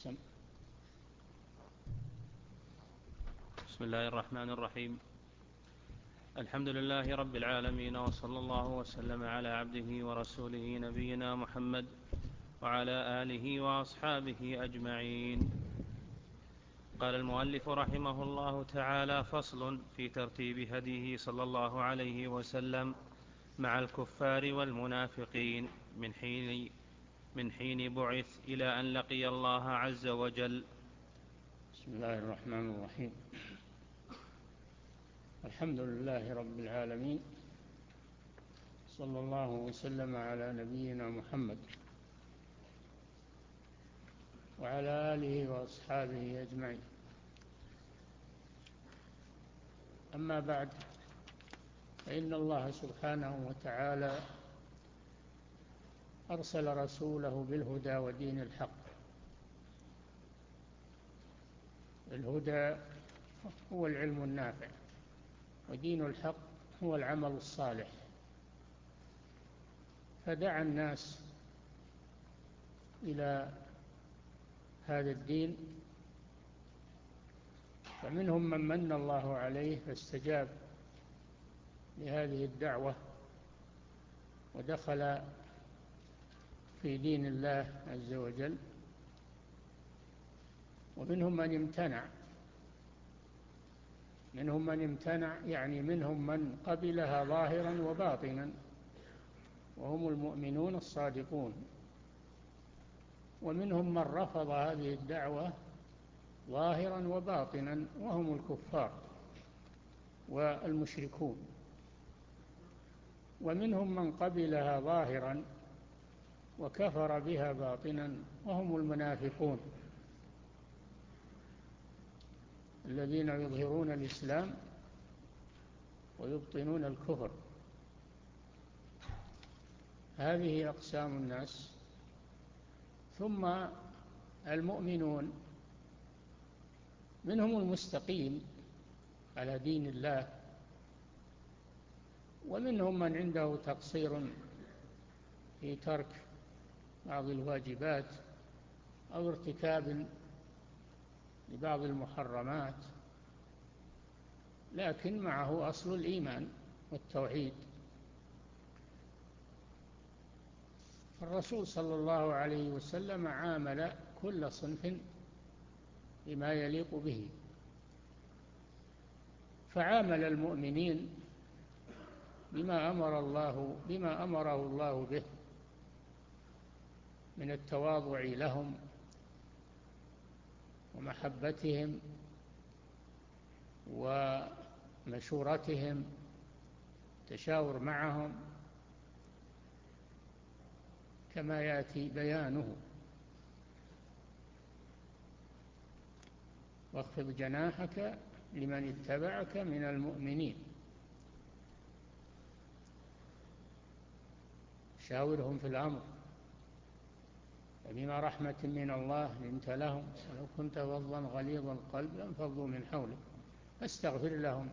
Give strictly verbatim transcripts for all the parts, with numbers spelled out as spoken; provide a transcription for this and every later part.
سم. بسم الله الرحمن الرحيم. الحمد لله رب العالمين، وصلى الله وسلم على عبده ورسوله نبينا محمد وعلى آله وأصحابه أجمعين. قال المؤلف رحمه الله تعالى: فصل في ترتيب هديه صلى الله عليه وسلم مع الكفار والمنافقين من حين من حين بعث إلى أن لقي الله عز وجل. بسم الله الرحمن الرحيم. الحمد لله رب العالمين، صلى الله وسلم على نبينا محمد وعلى آله وأصحابه أجمعين. أما بعد، فإن الله سبحانه وتعالى أرسل رسوله بالهدى ودين الحق. الهدى هو العلم النافع، ودين الحق هو العمل الصالح. فدعا الناس إلى هذا الدين، فمنهم من من الله عليه فاستجاب لهذه الدعوة ودخل في دين الله عز وجل، ومنهم من امتنع منهم من امتنع يعني منهم من قبلها ظاهرا وباطنا، وهم المؤمنون الصادقون، ومنهم من رفض هذه الدعوة ظاهرا وباطنا، وهم الكفار والمشركون، ومنهم من قبلها ظاهرا وكفر بها باطنا، وهم المنافقون الذين يظهرون الإسلام ويبطنون الكفر. هذه أقسام الناس. ثم المؤمنون منهم المستقيم على دين الله، ومنهم من عنده تقصير في ترك بعض الواجبات أو ارتكاب لبعض المحرمات، لكن معه أصل الإيمان والتوحيد. الرسول صلى الله عليه وسلم عامل كل صنف بما يليق به، فعامل المؤمنين بما أمر الله بما أمره الله به من التواضع لهم ومحبتهم ومشورتهم، تشاور معهم كما يأتي بيانه: واخفض جناحك لمن اتبعك من المؤمنين. شاورهم في الأمر، فبما رحمة من الله لنت لهم، ولو كنت فظا غليظ القلب لانفضوا من حولك فاستغفر لهم.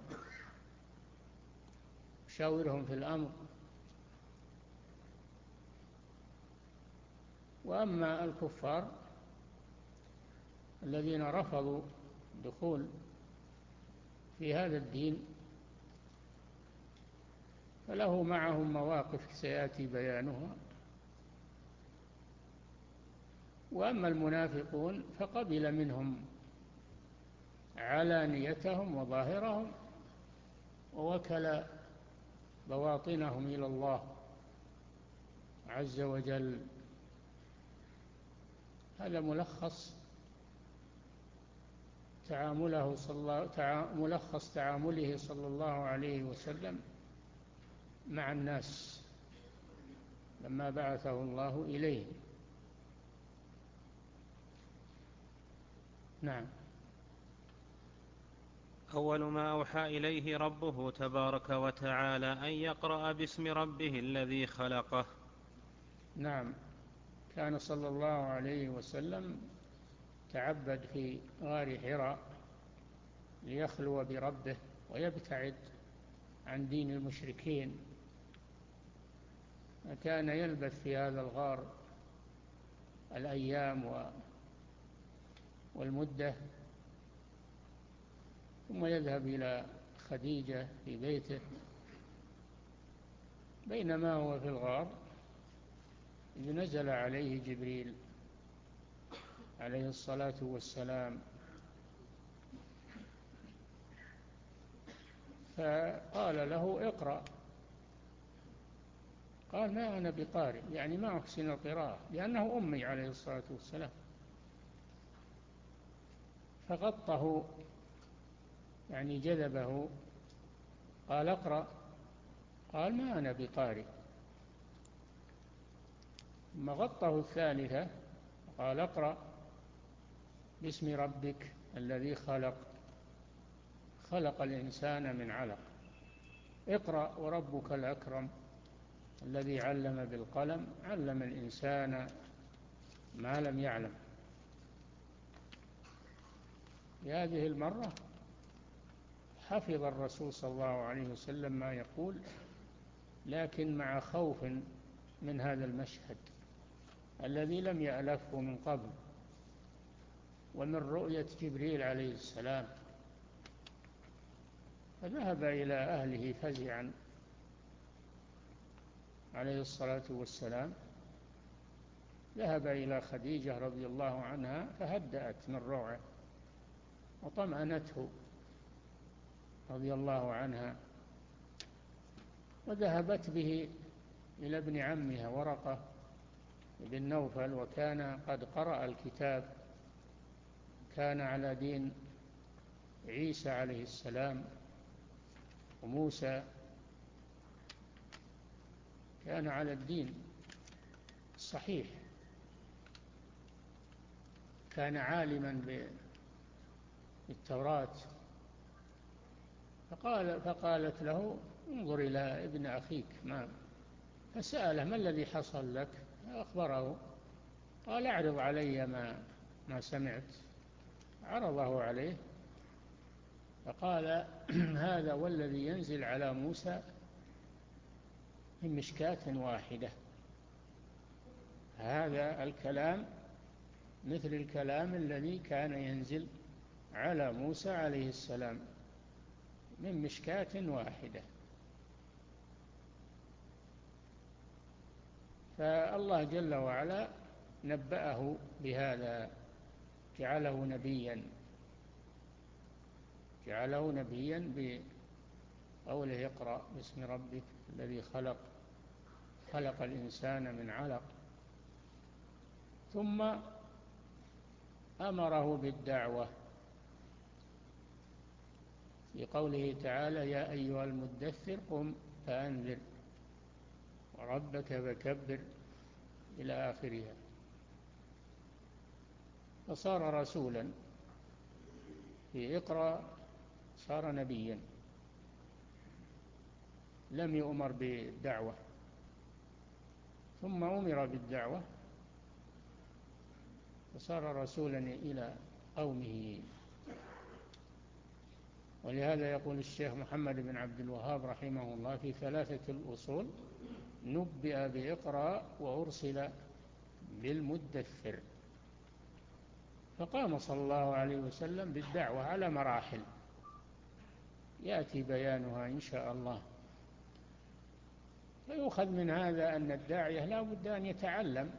شاورهم في الأمر. وأما الكفار الذين رفضوا الدخول في هذا الدين فله معهم مواقف سيأتي بيانها. وأما المنافقون فقبل منهم علانيتهم وظاهرهم، ووكل بواطنهم إلى الله عز وجل. هذا ملخص تعامله صلى الله ملخص تعامله صلى الله عليه وسلم مع الناس لما بعثه الله إليه. نعم. أول ما أوحى إليه ربه تبارك وتعالى أن يقرأ باسم ربه الذي خلقه. نعم. كان صلى الله عليه وسلم تعبد في غار حراء ليخلو بربه ويبتعد عن دين المشركين، كان يلبث في هذا الغار الأيام والمدة، ثم يذهب إلى خديجة في بيته. بينما هو في الغار إذ نزل عليه جبريل عليه الصلاة والسلام، فقال له اقرأ. قال ما أنا بقارئ، يعني ما أحسن القراءة، لأنه أمي عليه الصلاة والسلام. فغطه، يعني جذبه، قال اقرأ. قال ما أنا بقارئ. ثم غطه الثالثة قال اقرأ باسم ربك الذي خلق خلق الإنسان من علق اقرأ وربك الأكرم الذي علم بالقلم علم الإنسان ما لم يعلم. في هذه المرة حفظ الرسول صلى الله عليه وسلم ما يقول، لكن مع خوف من هذا المشهد الذي لم يألفه من قبل، ومن رؤية جبريل عليه السلام. فذهب إلى أهله فزعا عليه الصلاة والسلام، ذهب إلى خديجة رضي الله عنها فهدأت من روعه وطمأنته رضي الله عنها، وذهبت به إلى ابن عمها ورقة بن نوفل، وكان قد قرأ الكتاب، كان على دين عيسى عليه السلام وموسى، كان على الدين الصحيح، كان عالما بالتوراة. فقال فقالت له انظر إلى ابن أخيك، ما فسأله ما الذي حصل لك؟ أخبره. قال اعرض علي ما ما سمعت. عرضه عليه فقال هذا والذي ينزل على موسى من مشكاة واحدة. هذا الكلام مثل الكلام الذي كان ينزل على موسى عليه السلام من مشكاة واحدة. فالله جل وعلا نبأه بهذا، جعله نبيا جعله نبيا بقوله اقرأ باسم ربك الذي خلق خلق الإنسان من علق. ثم أمره بالدعوة في قوله تعالى يا أيها المدثر قم فأنذر وربك فكبر إلى آخرها. فصار رسولا في اقرأ، صار نبيا، لم يؤمر بالدعوة، ثم أمر بالدعوة فصار رسولا إلى قومه. ولهذا يقول الشيخ محمد بن عبد الوهاب رحمه الله في ثلاثة الأصول نبئ بإقرأ وأرسل بالمدثر. فقام صلى الله عليه وسلم بالدعوة على مراحل يأتي بيانها إن شاء الله. فيؤخذ من هذا أن الداعية لا بد أن يتعلم.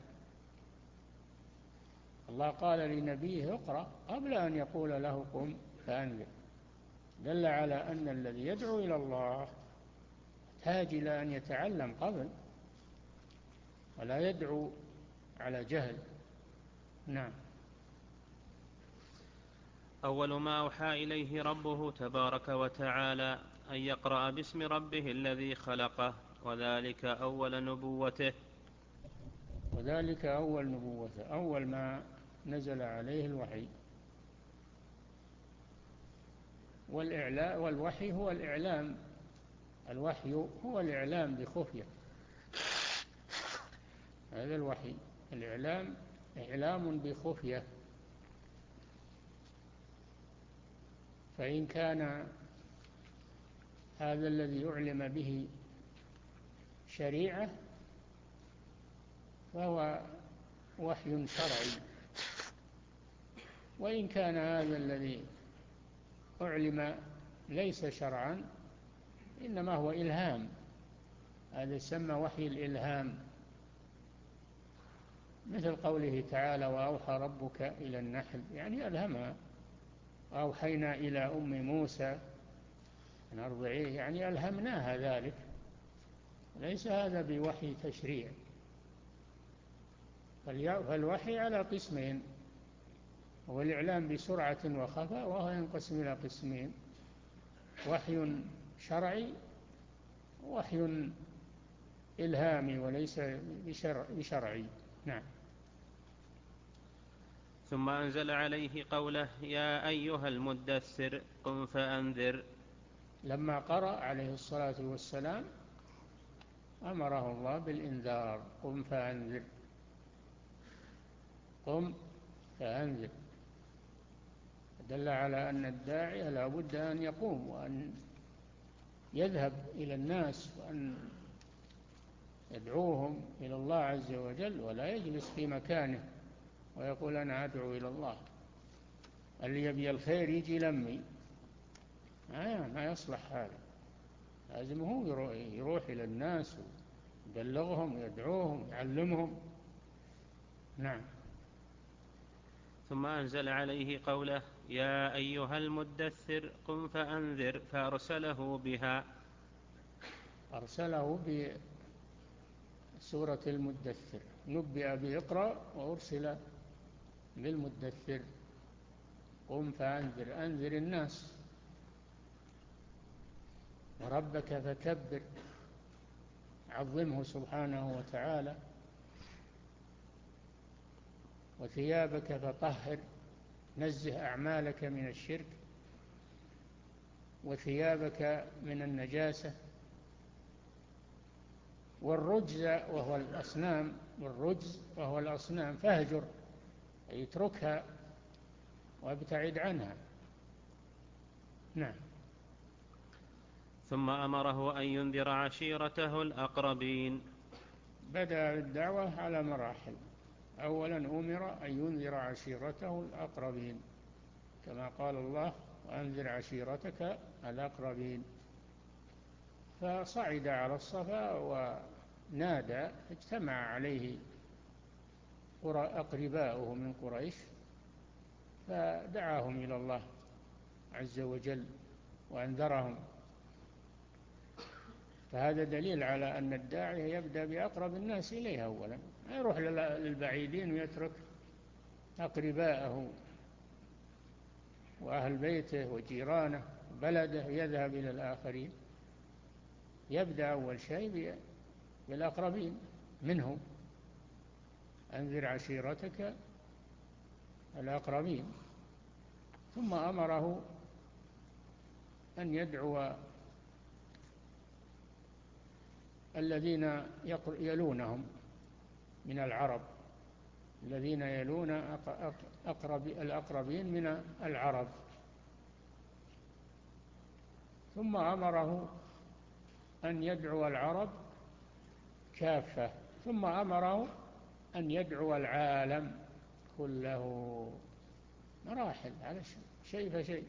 الله قال لنبيه اقرأ قبل أن يقول له قم فأنذر، دل على أن الذي يدعو إلى الله يحتاج إلى أن يتعلم قبل، ولا يدعو على جهل. نعم. أول ما أوحى إليه ربه تبارك وتعالى أن يقرأ باسم ربه الذي خلقه، وذلك أول نبوته وذلك أول نبوته، أول ما نزل عليه الوحي. والإعلاء والوحي هو الإعلام، الوحي هو الإعلام بخفية، هذا الوحي، الإعلام إعلام بخفية. فإن كان هذا الذي يعلم به شريعة فهو وحي شرعي، وإن كان هذا الذي أعلم ليس شرعا، إنما هو إلهام، هذا يسمى وحي الإلهام، مثل قوله تعالى: وأوحى ربك إلى النحل، يعني ألهمها. أوحينا إلى أم موسى أن أرضعيه، يعني ألهمناها ذلك، ليس هذا بوحي تشريع. فالوحي على قسمين: هو الإعلام بسرعة وخفاء، وهو ينقسم إلى قسمين: وحي شرعي ووحي إلهامي وليس بشرعي. نعم. ثم أنزل عليه قوله: يا أيها المدثر قم فأنذر. لما قرأ عليه الصلاة والسلام أمره الله بالإنذار: قم فأنذر، قم فأنذر، دل على أن الداعية لا بد أن يقوم وأن يذهب إلى الناس وأن يدعوهم إلى الله عز وجل، ولا يجلس في مكانه ويقول أنا أدعو إلى الله. اللي يبي الخير يجي لمي، آه ما يصلح هذا، لازم هو يروح إلى الناس ويبلغهم ويدعوهم ويعلمهم. نعم. ثم أنزل عليه قوله: يا أيها المدثر قم فأنذر، فأرسله بها. أرسله بسورة المدثر، نبئ بإقرأ وأرسل بالمدثر. قم فأنذر، أنذر الناس، وربك فكبر، عظمه سبحانه وتعالى، وثيابك فطهر، نزه أعمالك من الشرك وثيابك من النجاسة، والرجز وهو الأصنام، والرجز وهو الأصنام فاهجر، أي اتركها وابتعد عنها. نعم. ثم أمره أن ينذر عشيرته الأقربين. بدأ الدعوة على مراحل. أولا أمر أن ينذر عشيرته الأقربين، كما قال الله: وأنذر عشيرتك الأقربين. فصعد على الصفا ونادى، اجتمع عليه أقرباؤه من قريش، فدعاهم إلى الله عز وجل وأنذرهم. فهذا دليل على أن الداعية يبدأ بأقرب الناس إليه أولا، ما يروح للبعيدين ويترك أقرباءه وأهل بيته وجيرانه بلده يذهب إلى الآخرين. يبدأ أول شيء بالأقربين منه: أنذر عشيرتك الأقربين. ثم أمره أن يدعو الذين يلونهم من العرب، الذين يلون أقرب الأقربين من العرب. ثم أمره أن يدعو العرب كافة، ثم أمره أن يدعو العالم كله. مراحل على شيء فشيء،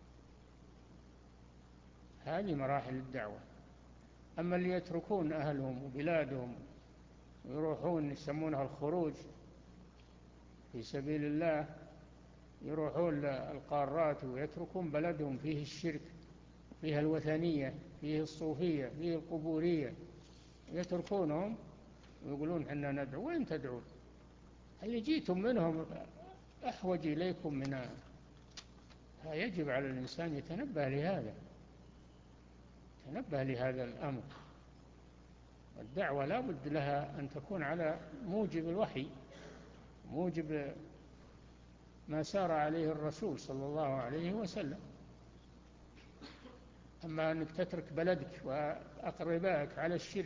هذه مراحل الدعوة. أما اللي يتركون أهلهم وبلادهم ويروحون يسمونها الخروج في سبيل الله، يروحون للقارات ويتركون بلدهم فيه الشرك، فيها الوثنية، فيه الصوفية، فيه القبورية، يتركونهم ويقولون إننا ندعو. وين تدعون؟ اللي جيتم منهم أحوج إليكم من. يجب على الإنسان يتنبه لهذا، يتنبه لهذا الأمر. الدعوة لا بد لها أن تكون على موجب الوحي، موجب ما سار عليه الرسول صلى الله عليه وسلم. أما أنك تترك بلدك وأقربائك على الشرك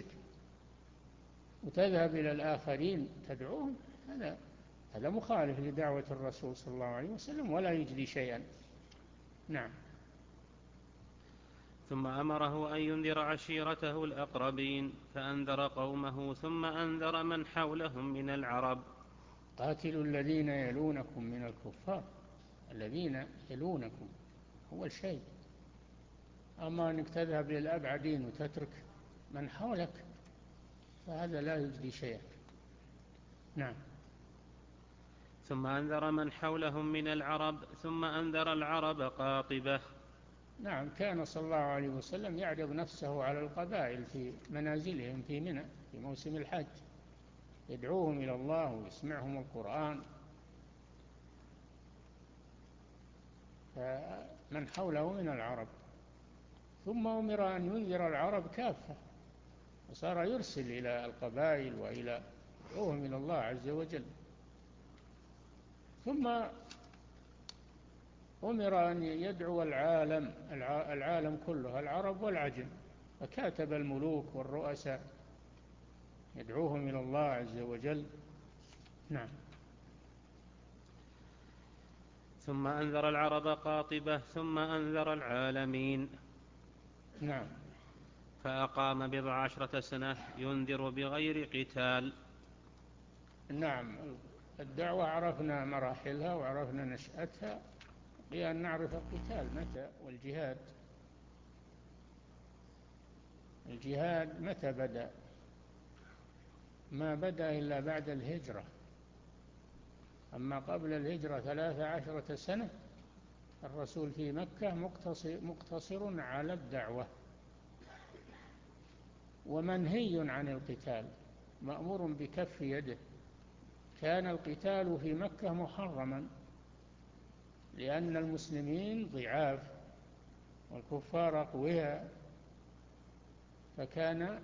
وتذهب إلى الآخرين تدعوهم، هذا هذا مخالف لدعوة الرسول صلى الله عليه وسلم ولا يجدي شيئا. نعم. ثم أمره أن ينذر عشيرته الأقربين، فأنذر قومه ثم أنذر من حولهم من العرب. قاتلوا الذين يلونكم من الكفار الذين يلونكم أول شيء. أما أنك تذهب للأبعدين وتترك من حولك فهذا لا يجدي شيئا. نعم. ثم أنذر من حولهم من العرب ثم أنذر العرب قاطبة. نعم، كان صلى الله عليه وسلم يعرض نفسه على القبائل في منازلهم في منى في موسم الحج، يدعوهم إلى الله ويسمعهم القرآن. فمن حوله من العرب. ثم أمر أن ينذر العرب كافة، وصار يرسل إلى القبائل وإلى يدعوهم إلى الله عز وجل. ثم أمر أن يدعو العالم العالم كله، العرب والعجم، فكاتب الملوك والرؤساء يدعوهم إلى الله عز وجل. نعم. ثم أنذر العرب قاطبة ثم أنذر العالمين. نعم. فأقام بضع عشرة سنة ينذر بغير قتال. نعم، الدعوة عرفنا مراحلها وعرفنا نشأتها، لأن نعرف القتال متى والجهاد. الجهاد متى بدأ؟ ما بدأ إلا بعد الهجرة. أما قبل الهجرة ثلاث عشرة سنة الرسول في مكة مقتصر, مقتصر على الدعوة، ومنهي عن القتال، مأمور بكف يده. كان القتال في مكة محرما لأن المسلمين ضعاف والكفار أقوياء، فكان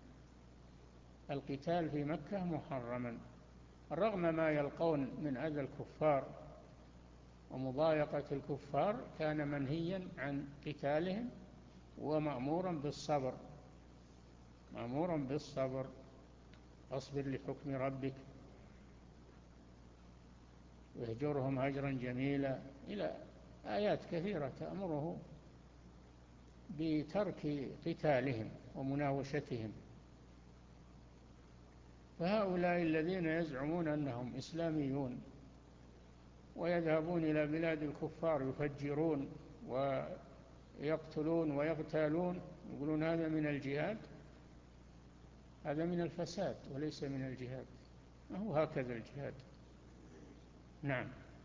القتال في مكة محرما رغم ما يلقون من أذى الكفار ومضايقة الكفار. كان منهيا عن قتالهم ومأمورا بالصبر، مأمورا بالصبر، اصبر لحكم ربك واهجرهم هجرا جميلا، إلى آيات كثيرة تأمره بترك قتالهم ومناوشتهم. فهؤلاء الذين يزعمون أنهم إسلاميون ويذهبون إلى بلاد الكفار يفجرون ويقتلون ويغتالون، يقولون هذا من الجهاد، هذا من الفساد وليس من الجهاد، ما هو هكذا الجهاد. نعم.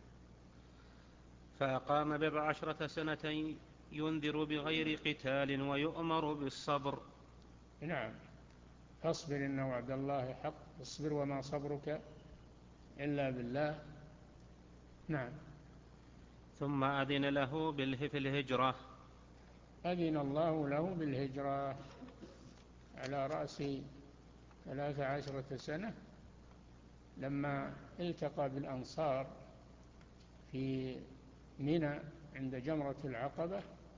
فأقام بضع عشرة سنة ينذر بغير قتال ويؤمر بالصبر. نعم، فاصبر إن وعد الله حق، اصبر وما صبرك إلا بالله. نعم. ثم أذن له في الهجرة. أذن الله له بالهجرة على رأس ثلاث عشرة سنة، لما التقى بالأنصار في منى عند جمرة العقبة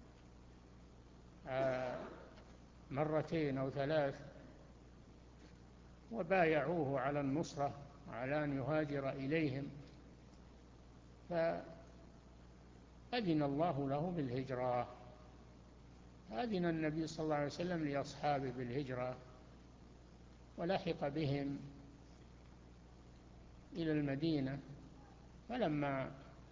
مرتين أو ثلاث، وبايعوه على النصرة وعلى أن يهاجر إليهم، فأذن الله له بالهجرة. أذن النبي صلى الله عليه وسلم لأصحابه بالهجرة ولحق بهم إلى المدينة. فلما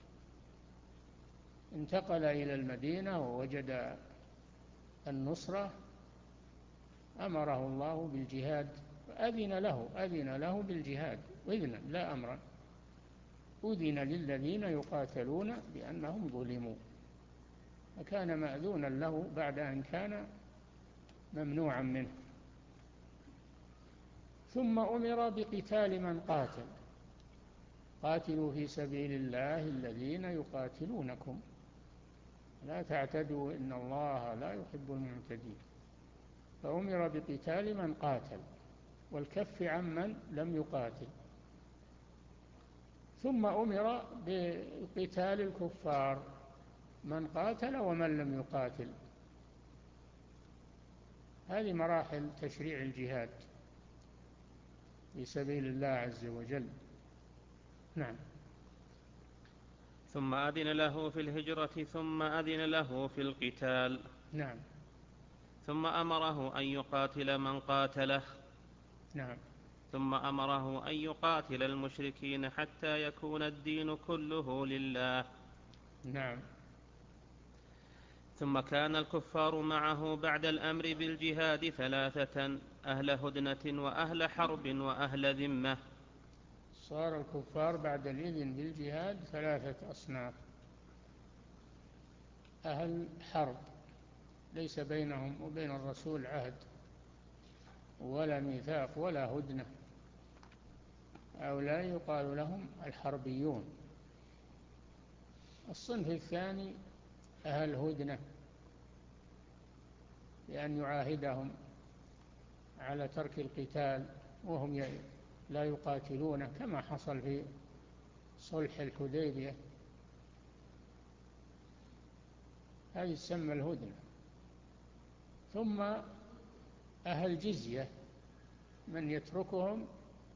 انتقل إلى المدينة ووجد النصرة أمره الله بالجهاد، فأذن له أذن له بالجهاد إذنا لا أمرا. أذن للذين يقاتلون بأنهم ظلموا، فكان مأذونا له بعد أن كان ممنوعا منه. ثم أمر بقتال من قاتل، قاتلوا في سبيل الله الذين يقاتلونكم لا تعتدوا إن الله لا يحب المعتدين. فأمر بقتال من قاتل والكف عمن لم يقاتل. ثم أمر بقتال الكفار، من قاتل ومن لم يقاتل. هذه مراحل تشريع الجهاد في سبيل الله عز وجل. نعم. ثم أذن له في الهجرة ثم أذن له في القتال. نعم. ثم أمره أن يقاتل من قاتله. نعم. ثم أمره أن يقاتل المشركين حتى يكون الدين كله لله. نعم. ثم كان الكفار معه بعد الأمر بالجهاد ثلاثة: أهل هدنة وأهل حرب وأهل ذمة. صار الكفار بعد الإذن بالجهاد ثلاثة أصناف: أهل حرب ليس بينهم وبين الرسول عهد ولا ميثاق ولا هدنة، هؤلاء يقال لهم الحربيون. الصنف الثاني أهل هدنة، لأن يعاهدهم على ترك القتال وهم لا يقاتلون، كما حصل في صلح الحديبية، هذه تسمى الهدنة. ثم أهل جزية، من يتركهم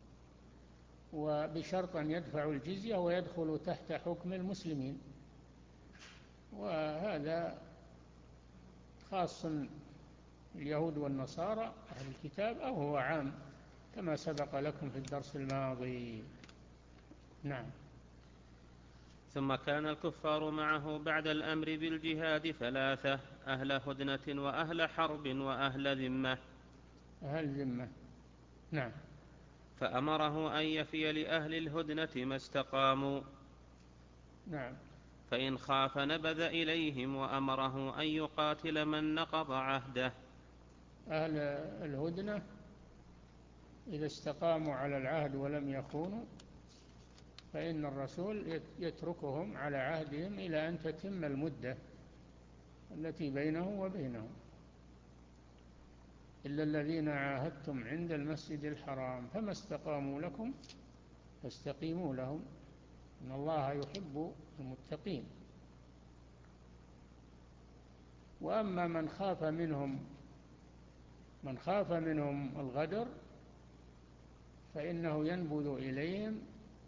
وبشرط أن يدفعوا الجزية ويدخلوا تحت حكم المسلمين، وهذا خاص اليهود والنصارى أهل الكتاب، أو هو عام كما سبق لكم في الدرس الماضي. نعم. ثم كان الكفار معه بعد الأمر بالجهاد ثلاثة: أهل هدنة وأهل حرب وأهل ذمة. أهل ذمة. نعم. فأمره أن يفي لأهل الهدنة ما استقاموا. نعم. فإن خاف نبذ إليهم، وأمره أن يقاتل من نقض عهده. أهل الهدنة إذا استقاموا على العهد ولم يخونوا، فإن الرسول يتركهم على عهدهم إلى أن تتم المدة التي بينه وبينهم، إلا الذين عاهدتم عند المسجد الحرام فما استقاموا لكم فاستقيموا لهم، إن الله يحب المتقين. وأما من خاف منهم من خاف منهم الغدر فإنه ينبذ إليهم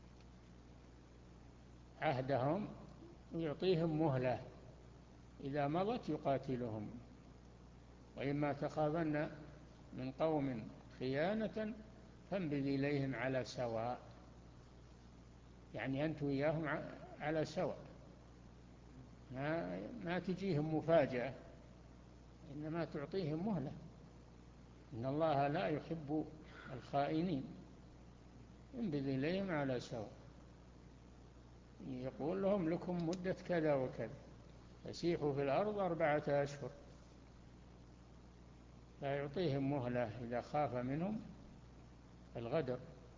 عهدهم ويعطيهم مهلة، إذا مضت يقاتلهم. وإما تخافن من قوم خيانة فانبذ إليهم على سواء، يعني أنت وياهم على سواء، ما, ما تجيهم مفاجأة، إنما تعطيهم مهلة، إن الله لا يحب الخائنين. انبذ إليهم على سواء، يقول لهم لكم مدة كذا وكذا، فسيحوا في الأرض أربعة أشهر، فيعطيهم مهلة إذا خاف منهم الغدر.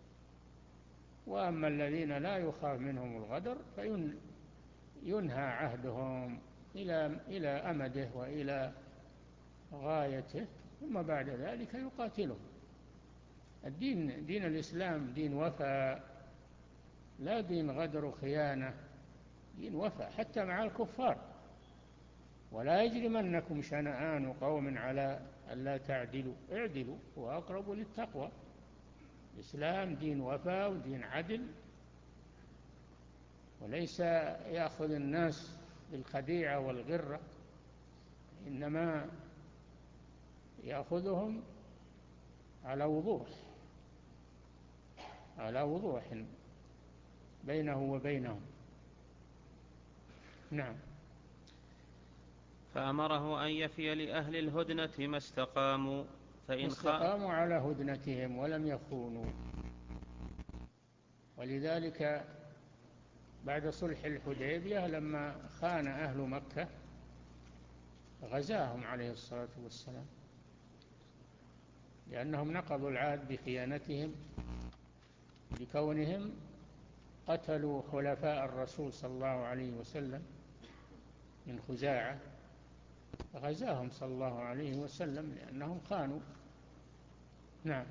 وأما الذين لا يخاف منهم الغدر فينهى عهدهم إلى إلى أمده وإلى غايته، ثم بعد ذلك يقاتلهم. الدين دين الإسلام دين وفاء، لا دين غدر وخيانة، دين وفاء حتى مع الكفار. ولا يجرمنكم شنآن قوم على ألا تعدلوا اعدلوا هو أقرب للتقوى. الإسلام دين وفاء ودين عدل، وليس يأخذ الناس بالخديعة والغرة، إنما يأخذهم على وضوح على وضوح بينه وبينهم. نعم. فأمره أن يفي لأهل الهدنة ما استقاموا. فإن استقاموا على هدنتهم ولم يخونوا. ولذلك بعد صلح الحديبية لما خان أهل مكة غزاهم عليه الصلاة والسلام، لأنهم نقضوا العهد بخيانتهم، لكونهم قتلوا خلفاء الرسول صلى الله عليه وسلم من خزاعة، غزاهم صلى الله عليه وسلم لأنهم خانوا. نعم.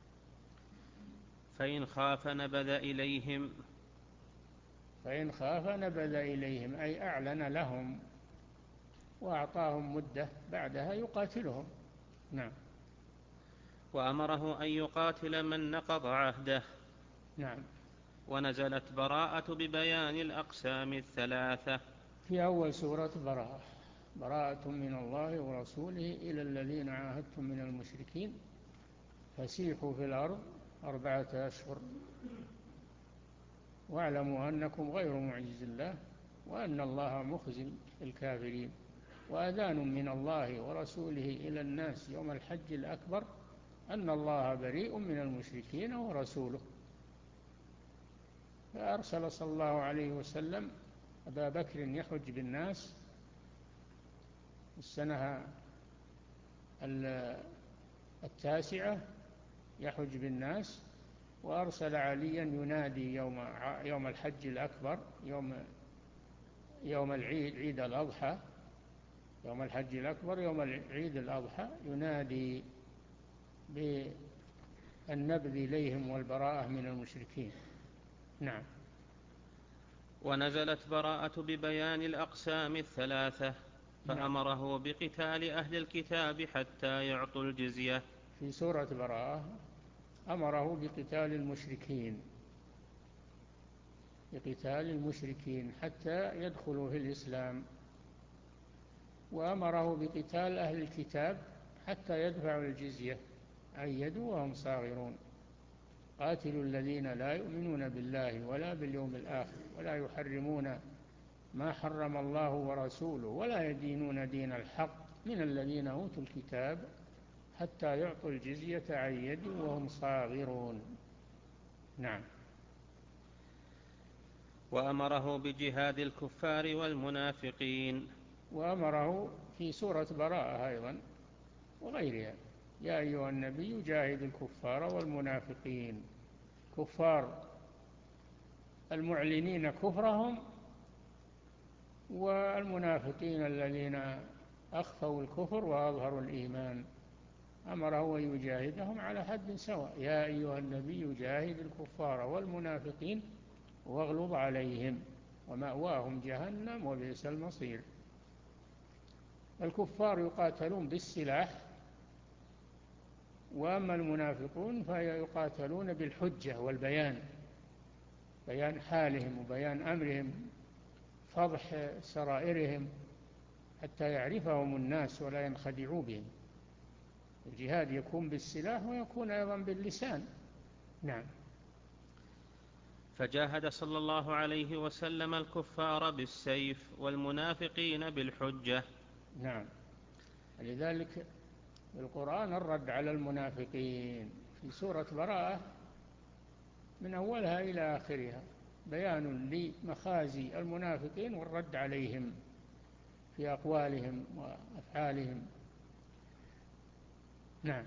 فإن خاف نبذ إليهم. فإن خاف نبذ إليهم أي أعلن لهم وأعطاهم مدة بعدها يقاتلهم. نعم. وأمره أن يقاتل من نقض عهده. نعم. ونزلت براءة ببيان الأقسام الثلاثة في أول سورة براءة: براءة من الله ورسوله إلى الذين عاهدتم من المشركين فسيحوا في الأرض أربعة أشهر واعلموا أنكم غير معجز الله وأن الله مخزي الكافرين. وأذان من الله ورسوله إلى الناس يوم الحج الأكبر أن الله بريء من المشركين ورسوله. فأرسل صلى الله عليه وسلم أبا بكر يحج بالناس السنة التاسعة، يحج بالناس، وأرسل عليا ينادي يوم يوم الحج الأكبر، يوم يوم العيد، عيد الأضحى، يوم الحج الأكبر يوم عيد الأضحى، ينادي بالنبذ إليهم والبراءة من المشركين. نعم. ونزلت براءة ببيان الأقسام الثلاثة، فأمره بقتال أهل الكتاب حتى يعطوا الجزية. في سورة براءة أمره بقتال المشركين، بقتال المشركين حتى يدخلوا في الإسلام، وأمره بقتال أهل الكتاب حتى يدفعوا الجزية أيدوا وهم صاغرون. قاتلوا الذين لا يؤمنون بالله ولا باليوم الآخر ولا يحرمون ما حرم الله ورسوله ولا يدينون دين الحق من الذين أوتوا الكتاب حتى يعطوا الجزية عن يد وهم صاغرون. نعم. وأمره بجهاد الكفار والمنافقين. وأمره في سورة براءة أيضا وغيرها: يا أيها النبي جاهد الكفار والمنافقين، كفار المعلنين كفرهم والمنافقين الذين أخفوا الكفر وأظهروا الإيمان، أمره أن يجاهدهم على حد سواء. يا أيها النبي جاهد الكفار والمنافقين واغلظ عليهم ومأواهم جهنم وبئس المصير. الكفار يقاتلون بالسلاح، وأما المنافقون فيقاتلون بالحجة والبيان، بيان حالهم وبيان أمرهم، فضح سرائرهم حتى يعرفهم الناس ولا ينخدعوا بهم. الجهاد يكون بالسلاح ويكون أيضا باللسان. نعم. فجاهد صلى الله عليه وسلم الكفار بالسيف والمنافقين بالحجة. نعم. لذلك القرآن الرد على المنافقين في سورة براءة من أولها إلى آخرها بيان لمخازي المنافقين والرد عليهم في أقوالهم وأفعالهم. نعم.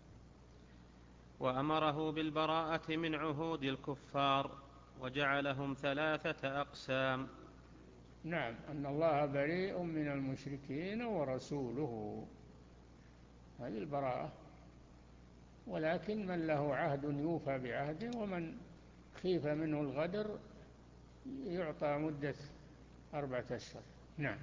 وأمره بالبراءة من عهود الكفار وجعلهم ثلاثة أقسام. نعم، أن الله بريء من المشركين ورسوله، هذه البراءة. ولكن من له عهد يوفى بعهده، ومن خيف منه الغدر يعطى مدة أربعة أشهر. نعم.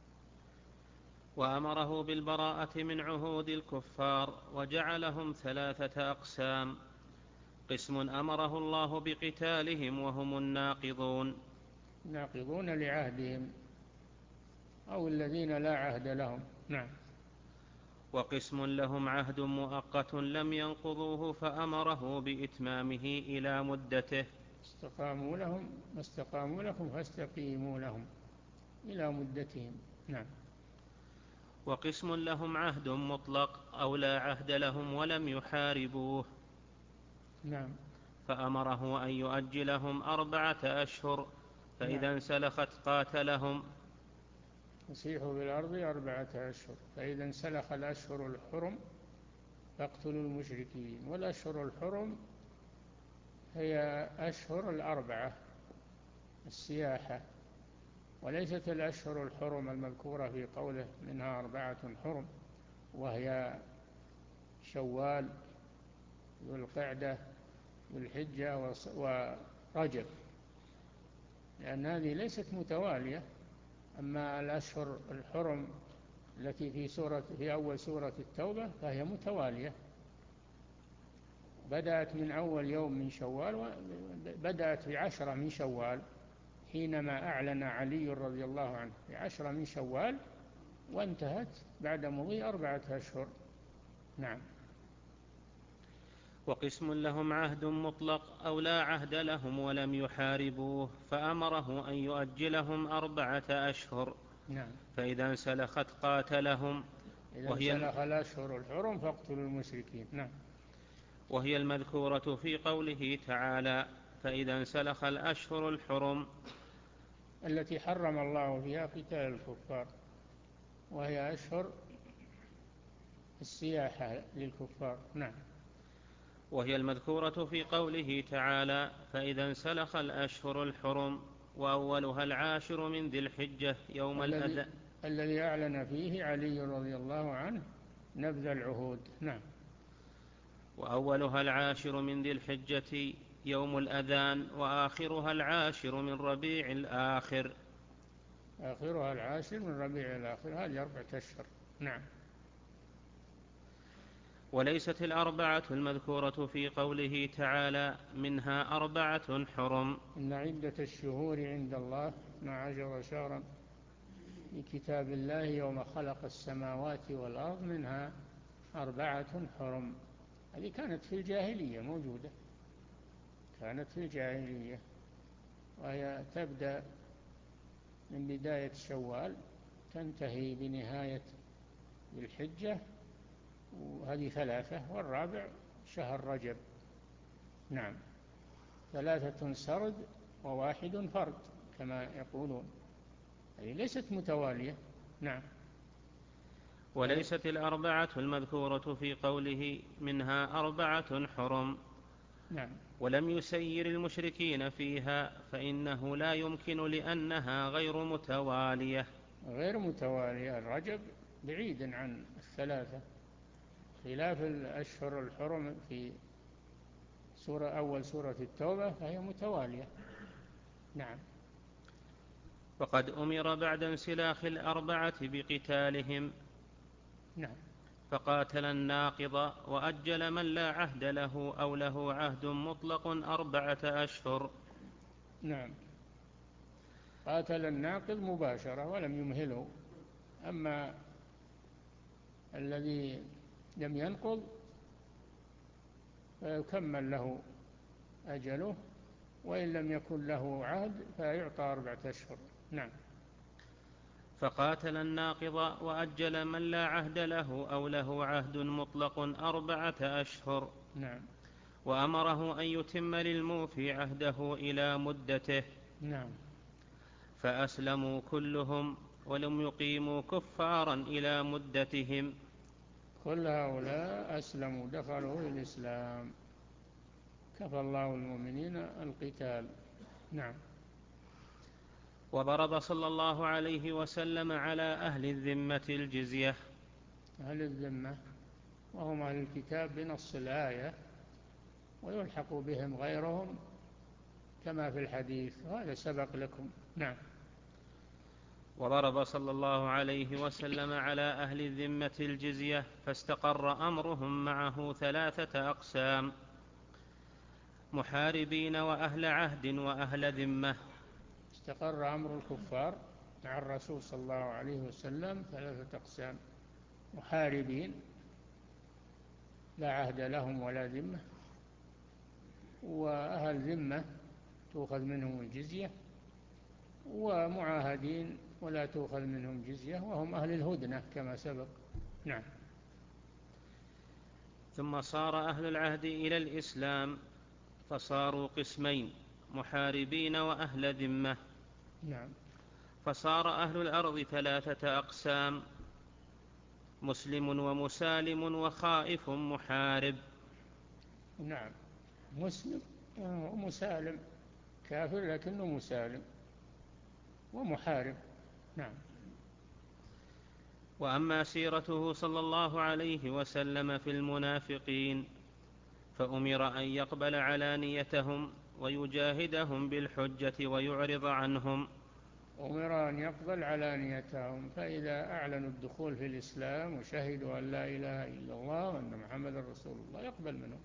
وأمره بالبراءة من عهود الكفار وجعلهم ثلاثة أقسام: قسم أمره الله بقتالهم وهم الناقضون، ناقضون لعهدهم أو الذين لا عهد لهم. نعم. وقسم لهم عهد مؤقت لم ينقضوه فأمره بإتمامه إلى مدته. استقاموا لهم ما استقاموا لكم فاستقيموا لهم إلى مدتهم. نعم. وقسم لهم عهد مطلق أو لا عهد لهم ولم يحاربوه. نعم. فأمره أن يؤجلهم أربعة أشهر، فإذا نعم. انسلخت قاتلهم. يسيحوا في الأرض أربعة أشهر، فإذا انسلخ الأشهر الحرم فاقتلوا المشركين. والأشهر الحرم هي أشهر الأربعة السياحة، وليست الأشهر الحرم المذكورة في قوله منها أربعة حرم، وهي شوال ذو القعدة ذو الحجة ورجب، لأن هذه ليست متوالية. أما الأشهر الحرم التي في سورة في أول سورة التوبة فهي متوالية، بدأت من أول يوم من شوال، بدأت في عشرة من شوال حينما أعلن علي رضي الله عنه في عشرة من شوال، وانتهت بعد مضي أربعة أشهر. نعم. وقسم لهم عهد مطلق أو لا عهد لهم ولم يحاربوه فأمره أن يؤجلهم أربعة أشهر. نعم. فإذا انسلخت قاتلهم. إذا وهي انسلخ الأشهر الحرم فاقتلوا المشركين. نعم. وهي المذكورة في قوله تعالى فإذا انسلخ الأشهر الحرم، التي حرم الله فيها قتال الكفار، وهي أشهر السياحة للكفار. نعم. وهي المذكورة في قوله تعالى فإذا انسلخ الأشهر الحرم، وأولها العاشر من ذي الحجة يوم الذي الأذى الذي أعلن فيه علي رضي الله عنه نبذ العهود. نعم. وأولها العاشر من ذي الحجة يوم الأذان، وآخرها العاشر من ربيع الآخر. آخرها العاشر من ربيع الآخر، هذه أربعة أشهر. نعم. وليست الأربعة المذكورة في قوله تعالى منها أربعة حرم. إن عدة الشهور عند الله اثنا عشر شهرا في كتاب الله يوم خلق السماوات والأرض منها أربعة حرم. هذه كانت في الجاهلية موجودة، كانت في الجاهلية، وهي تبدأ من بداية شوال تنتهي بنهاية ذي الحجة، وهذه ثلاثة، والرابع شهر رجب. نعم. ثلاثة سرد وواحد فرد كما يقولون، هذه ليست متوالية. نعم. وليست الأربعة المذكورة في قوله منها أربعة حرم. نعم. ولم يسير المشركين فيها فإنه لا يمكن لأنها غير متوالية. غير متوالية، الرجب بعيد عن الثلاثة، خلاف الأشهر الحرم في سورة أول سورة التوبة فهي متوالية. نعم. وقد أمر بعد انسلاخ الأربعة بقتالهم. نعم. فقاتل الناقض وأجل من لا عهد له أو له عهد مطلق أربعة أشهر. نعم. قاتل الناقض مباشرة ولم يمهله، أما الذي لم ينقض فيكمل له أجله، وإن لم يكن له عهد فيعطى أربعة أشهر. نعم. فقاتل الناقض وأجل من لا عهد له أو له عهد مطلق أربعة أشهر. نعم. وأمره أن يتم للموفي عهده إلى مدته. نعم. فأسلموا كلهم ولم يقيموا كفارا إلى مدتهم. كل هؤلاء أسلموا، دخلوا في الإسلام، كفى الله المؤمنين القتال. نعم. وضرب صلى الله عليه وسلم على أهل الذمة الجزية. أهل الذمة وهم أهل الكتاب بنص الآية، ويلحق بهم غيرهم كما في الحديث، وهذا سبق لكم. نعم. وضرب صلى الله عليه وسلم على أهل الذمة الجزية، فاستقر أمرهم معه ثلاثة أقسام: محاربين وأهل عهد وأهل ذمة. استقر أمر الكفار مع الرسول صلى الله عليه وسلم ثلاثة أقسام: محاربين لا عهد لهم ولا ذمة، وأهل ذمة تؤخذ منهم الجزية، ومعاهدين ولا تؤخذ منهم جزية، وهم أهل الهدنة كما سبق. نعم. ثم صار أهل العهد إلى الإسلام فصاروا قسمين: محاربين وأهل ذمة. نعم. فصار أهل الأرض ثلاثة أقسام: مسلم ومسالم وخائف محارب. نعم. مسلم ومسالم، كافر لكنه مسالم، ومحارب. نعم. وأما سيرته صلى الله عليه وسلم في المنافقين فأمر أن يقبل علانيتهم ويجاهدهم بالحجة ويعرض عنهم. أمر أن يقبل علانيتهم، فإذا أعلنوا الدخول في الإسلام وشهدوا أن لا إله إلا الله وأن محمد رسول الله يقبل منهم،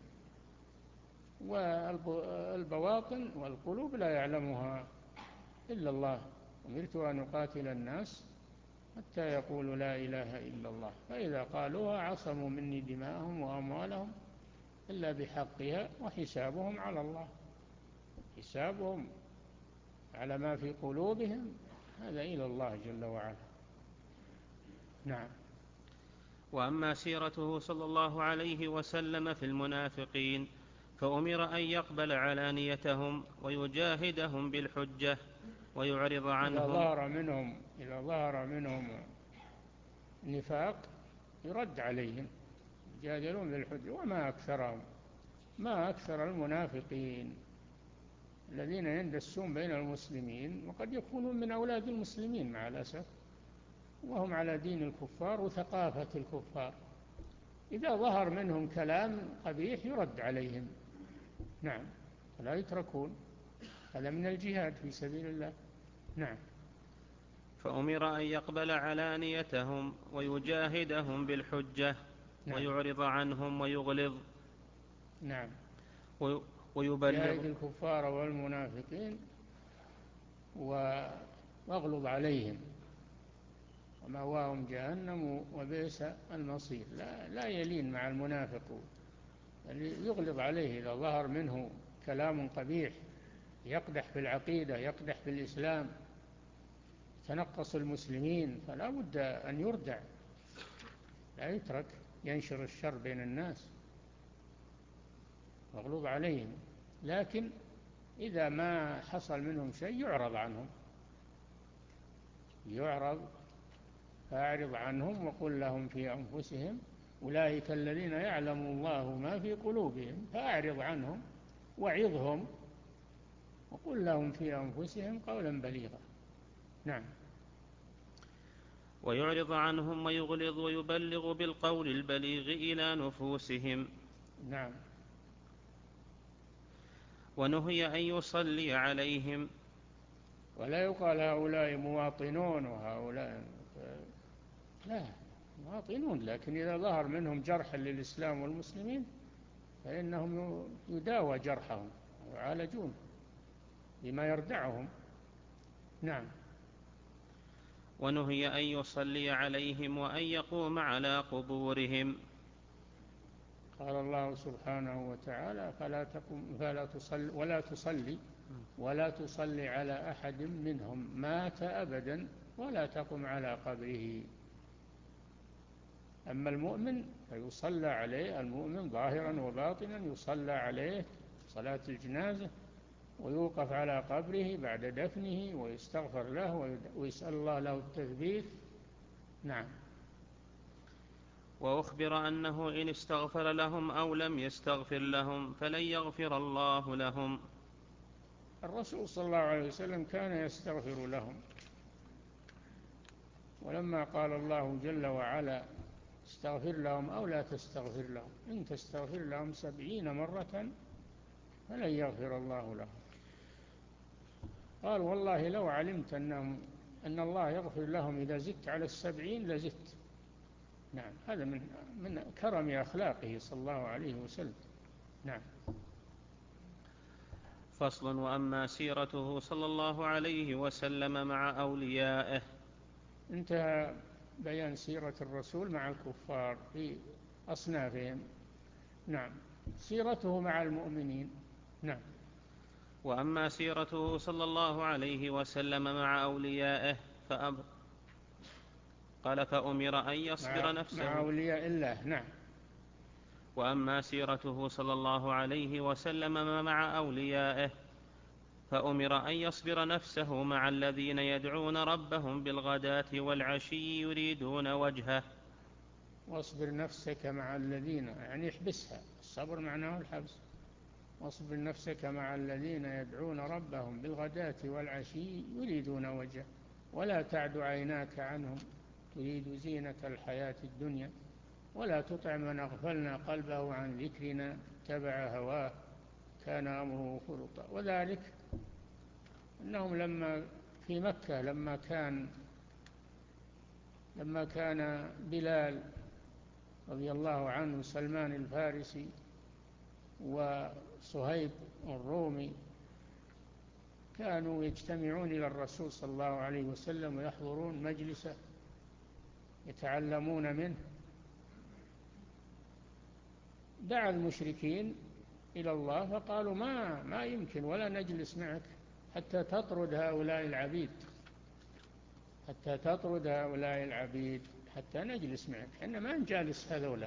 والبواطن والقلوب لا يعلمها إلا الله. أمرت أن أقاتل الناس حتى يقولوا لا إله إلا الله، فإذا قالوها عصموا مني دماءهم وأموالهم إلا بحقها، وحسابهم على الله، حسابهم على ما في قلوبهم هذا إلى الله جل وعلا. نعم. وأما سيرته صلى الله عليه وسلم في المنافقين فأمر أن يقبل علانيتهم ويجاهدهم بالحجة ويعرض عنهم. إذا ظهر منهم إذا ظهر منهم نفاق يرد عليهم، يجادلون بالحجة. وما أكثرهم، ما أكثر المنافقين الذين يندسون بين المسلمين، وقد يكونون من أولاد المسلمين مع الأسف، وهم على دين الكفار وثقافة الكفار. إذا ظهر منهم كلام قبيح يرد عليهم. نعم، لا يتركون، هذا من الجهاد في سبيل الله. نعم. فأمر أن يقبل علانيتهم ويجاهدهم بالحجة. نعم. ويعرض عنهم ويغلظ. نعم. ويبلغ. يجاهد الكفار والمنافقين واغلظ عليهم، ومأواهم جهنم وبئس المصير. لا, لا يلين مع المنافق، يعني يغلظ عليه إذا ظهر منه كلام قبيح يقدح في العقيدة، يقدح في الإسلام، تنقص المسلمين، فلا بد أن يردع، لا يترك ينشر الشر بين الناس، مغلوب عليهم. لكن إذا ما حصل منهم شيء يعرض عنهم، يعرض فأعرض عنهم وقل لهم في أنفسهم أولئك الذين يعلم الله ما في قلوبهم فأعرض عنهم وعظهم وقل لهم في أنفسهم قولا بليغا. نعم. ويعرض عنهم ويغلظ ويبلغ بالقول البليغ إلى نفوسهم. نعم. ونهي أن يصلي عليهم. ولا يقال هؤلاء مواطنون وهؤلاء، لا، مواطنون، لكن إذا ظهر منهم جرح للإسلام والمسلمين فإنهم يداوى جرحهم ويعالجون بما يردعهم. نعم. ونهي أن يصلي عليهم وأن يقوم على قبورهم. قال الله سبحانه وتعالى فلا تقم فلا تصلي ولا تصلي ولا تصلي على أحد منهم مات أبدا ولا تقم على قبره. أما المؤمن فيصلى عليه، المؤمن ظاهرا وباطنا يصلى عليه صلاة الجنازة، ويوقف على قبره بعد دفنه ويستغفر له ويسأل الله له التثبيت. نعم. وأخبر أنه إن استغفر لهم أو لم يستغفر لهم فلن يغفر الله لهم. الرسول صلى الله عليه وسلم كان يستغفر لهم، ولما قال الله جل وعلا استغفر لهم أو لا تستغفر لهم إن تستغفر لهم سبعين مرة فلن يغفر الله لهم، قال والله لو علمت أنهم أن الله يغفر لهم إذا زدت على السبعين لزدت. نعم، هذا من من كرم أخلاقه صلى الله عليه وسلم. نعم. فصل. وأما سيرته صلى الله عليه وسلم مع أوليائه. انتهى بيان سيرة الرسول مع الكفار في أصنافهم. نعم. سيرته مع المؤمنين. نعم. وأما سيرته صلى الله عليه وسلم مع أوليائه فأمر قال فأمر أن يصبر مع, نفسه مع أولياء الله. نعم. وأما سيرته صلى الله عليه وسلم مع أوليائه فأمر أن يصبر نفسه مع الذين يدعون ربهم بالغداة والعشي يريدون وجهه. واصبر نفسك مع الذين، يعني احبسها، الصبر معناه الحبس. واصبر نفسك مع الذين يدعون ربهم بالغداة والعشي يريدون وجهه ولا تعد عيناك عنهم تريد زينة الحياة الدنيا ولا تطع من أغفلنا قلبه عن ذكرنا اتبع هواه كان أمره فرطا. وذلك أنهم لما في مكة لما كان لما كان بلال رضي الله عنه سلمان الفارسي وصهيب الرومي كانوا يجتمعون إلى الرسول صلى الله عليه وسلم ويحضرون مجلسه يتعلمون منه، دعا المشركين إلى الله فقالوا ما ما يمكن ولا نجلس معك حتى تطرد هؤلاء العبيد حتى تطرد هؤلاء العبيد حتى نجلس معك، إحنا ما نجالس هذولا.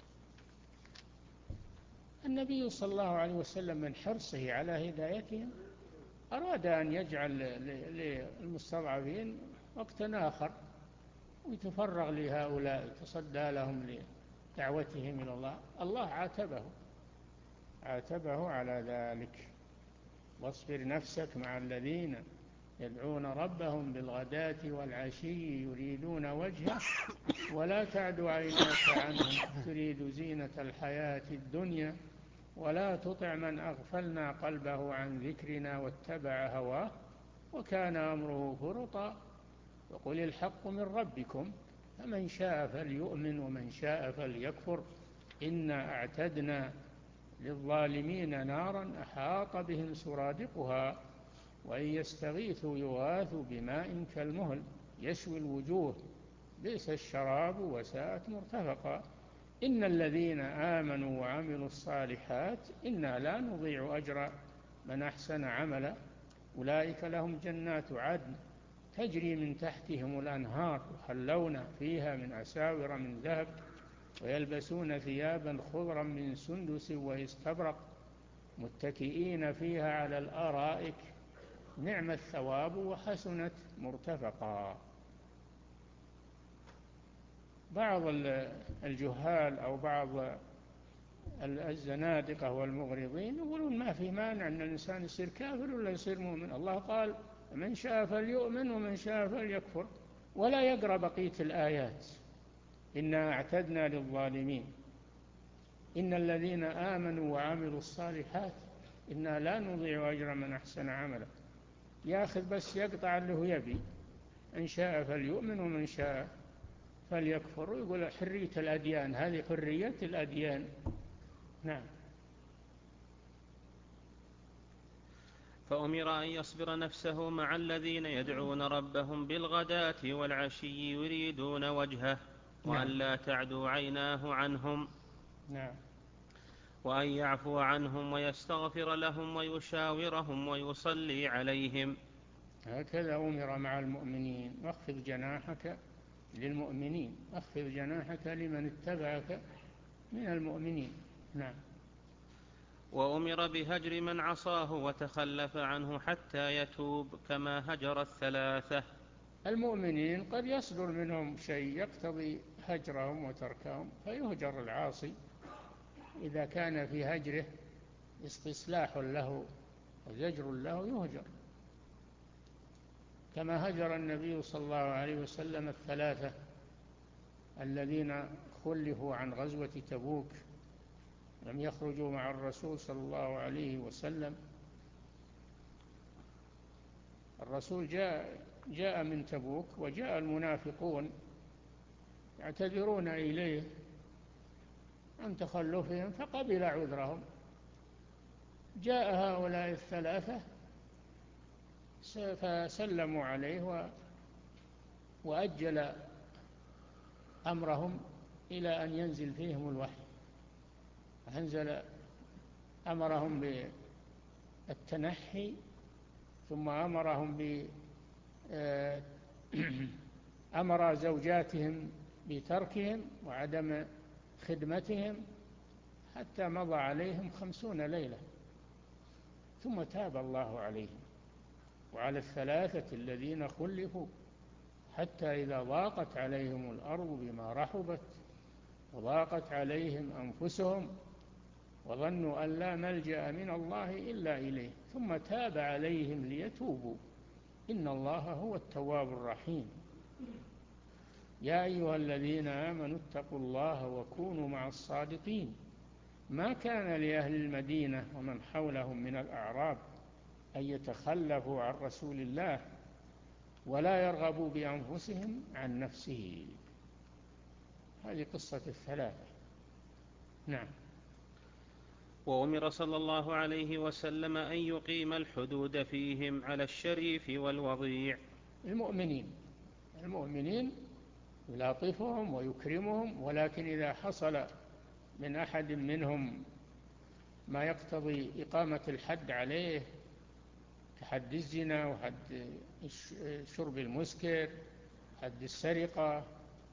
النبي صلى الله عليه وسلم من حرصه على هدايتهم أراد أن يجعل للمستضعفين وقتا آخر ويتفرغ لهؤلاء يتصدى لهم لدعوتهم إلى الله. الله عاتبه عاتبه على ذلك: واصبر نفسك مع الذين يدعون ربهم بالغداة والعشي يريدون وجهه ولا تعد عيناك عنهم تريد زينة الحياة الدنيا ولا تطع من أغفلنا قلبه عن ذكرنا واتبع هواه وكان أمره فرطا وقل الحق من ربكم فمن شاء فليؤمن ومن شاء فليكفر إنا أعتدنا للظالمين نارا أحاط بهم سرادقها وإن يستغيثوا يغاثوا بماء كالمهل يشوي الوجوه بئس الشراب وساءت مرتفقا إن الذين آمنوا وعملوا الصالحات إنا لا نضيع أجر من أحسن عملا أولئك لهم جنات عدن تجري من تحتهم الأنهار يحلون فيها من أساور من ذهب ويلبسون ثيابا خضرا من سندس واستبرق متكئين فيها على الأرائك نعم الثواب وحسنت مرتفقا. بعض الجهال أو بعض الزنادقة والمغرضين يقولون ما في مانع أن الإنسان يصير كافر ولا يصير مؤمن، الله قال من شاء فليؤمن ومن شاء فليكفر، ولا يقرأ بقية الآيات إنا أعتدنا للظالمين إن الذين آمنوا وعملوا الصالحات إنا لا نضيع أجر من أحسن عملا، ياخذ بس يقطع له يبي إن شاء فليؤمن ومن شاء فليكفر ويقول حرية الأديان، هذه حرية الأديان. نعم. فأمر أن يصبر نفسه مع الذين يدعون ربهم بالغداة والعشي يريدون وجهه وأن لا تعدو عيناه عنهم نعم. وأن يعفو عنهم ويستغفر لهم ويشاورهم ويصلي عليهم. هكذا أمر مع المؤمنين: واخفض جناحك للمؤمنين، اخفض جناحك لمن اتبعك من المؤمنين. نعم. وأمر بهجر من عصاه وتخلف عنه حتى يتوب كما هجر الثلاثة. المؤمنين قد يصدر منهم شيء يقتضي هجرهم وتركهم فيهجر العاصي إذا كان في هجره استصلاح له وزجر له يهجر، كما هجر النبي صلى الله عليه وسلم الثلاثة الذين خلفوا عن غزوة تبوك لم يخرجوا مع الرسول صلى الله عليه وسلم. الرسول جاء جاء من تبوك وجاء المنافقون يعتذرون إليه عن تخلفهم فقبل عذرهم. جاء هؤلاء الثلاثة فسلموا عليه وأجل أمرهم إلى أن ينزل فيهم الوحي، أنزل أمرهم بالتنحي ثم أمرهم ب أمر زوجاتهم بتركهم وعدم خدمتهم حتى مضى عليهم خمسون ليلة ثم تاب الله عليهم وعلى الثلاثة الذين خلفوا حتى إذا ضاقت عليهم الأرض بما رحبت وضاقت عليهم أنفسهم وظنوا أن لا ملجأ من الله إلا إليه ثم تاب عليهم ليتوبوا إن الله هو التواب الرحيم. يا أيها الذين آمنوا اتقوا الله وكونوا مع الصادقين ما كان لأهل المدينة ومن حولهم من الأعراب أن يتخلفوا عن رسول الله ولا يرغبوا بأنفسهم عن نفسه. هذه قصة الثلاثة. نعم. وأمر صلى الله عليه وسلم أن يقيم الحدود فيهم على الشريف والوضيع. المؤمنين المؤمنين يلاطفهم ويكرمهم، ولكن إذا حصل من أحد منهم ما يقتضي إقامة الحد عليه كحد الزنا وحد شرب المسكر، حد السرقة،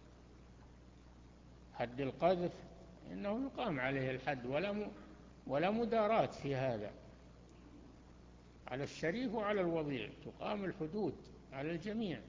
حد القذف، إنه يقام عليه الحد ولا ولا مداراة في هذا. على الشريف وعلى الوضيع تقام الحدود على الجميع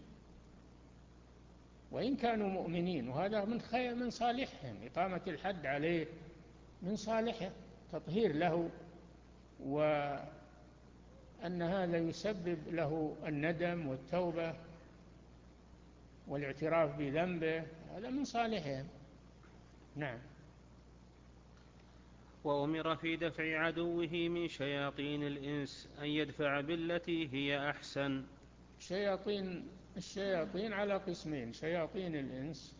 وإن كانوا مؤمنين، وهذا من خير من صالحهم. إقامة الحد عليه من صالحه، تطهير له، وأن هذا يسبب له الندم والتوبة والاعتراف بذنبه، هذا من صالحهم. نعم. وأمر في دفع عدوه من شياطين الإنس أن يدفع بالتي هي أحسن. شياطين الشياطين على قسمين: شياطين الإنس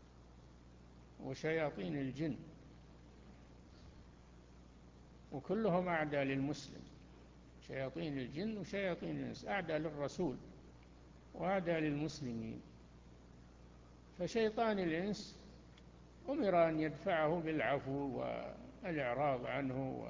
وشياطين الجن، وكلهم أعداء للمسلم. شياطين الجن وشياطين الإنس أعداء للرسول وأعداء للمسلمين. فشيطان الإنس أمر أن يدفعه بالعفو والإعراض عنه،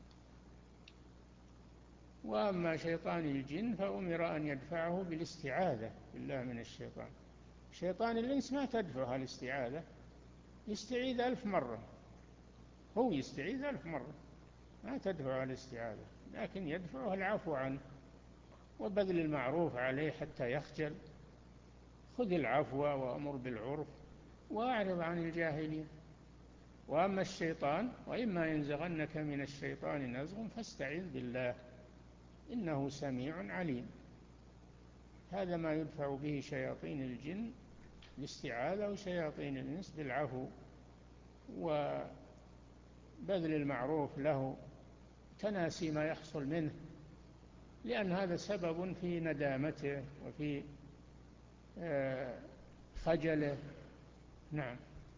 وأما شيطان الجن فأمر أن يدفعه بالاستعاذة بالله من الشيطان. شيطان الإنس ما تدفعها الاستعاذة، يستعيذ ألف مرة، هو يستعيذ ألف مرة، ما تدفعها الاستعاذة، لكن يدفعها العفو عنه وبذل المعروف عليه حتى يخجل. خذ العفو وأمر بالعرف وأعرض عن الجاهلين. وأما الشيطان وإما ينزغنك من الشيطان نزغ فاستعذ بالله إنه سميع عليم. هذا ما يدفع به شياطين الجن بالاستعاذة، وشياطين الإنس بالعفو وبذل المعروف له، تناسي ما يحصل منه، لأن هذا سبب في ندامته وفي خجله. نعم.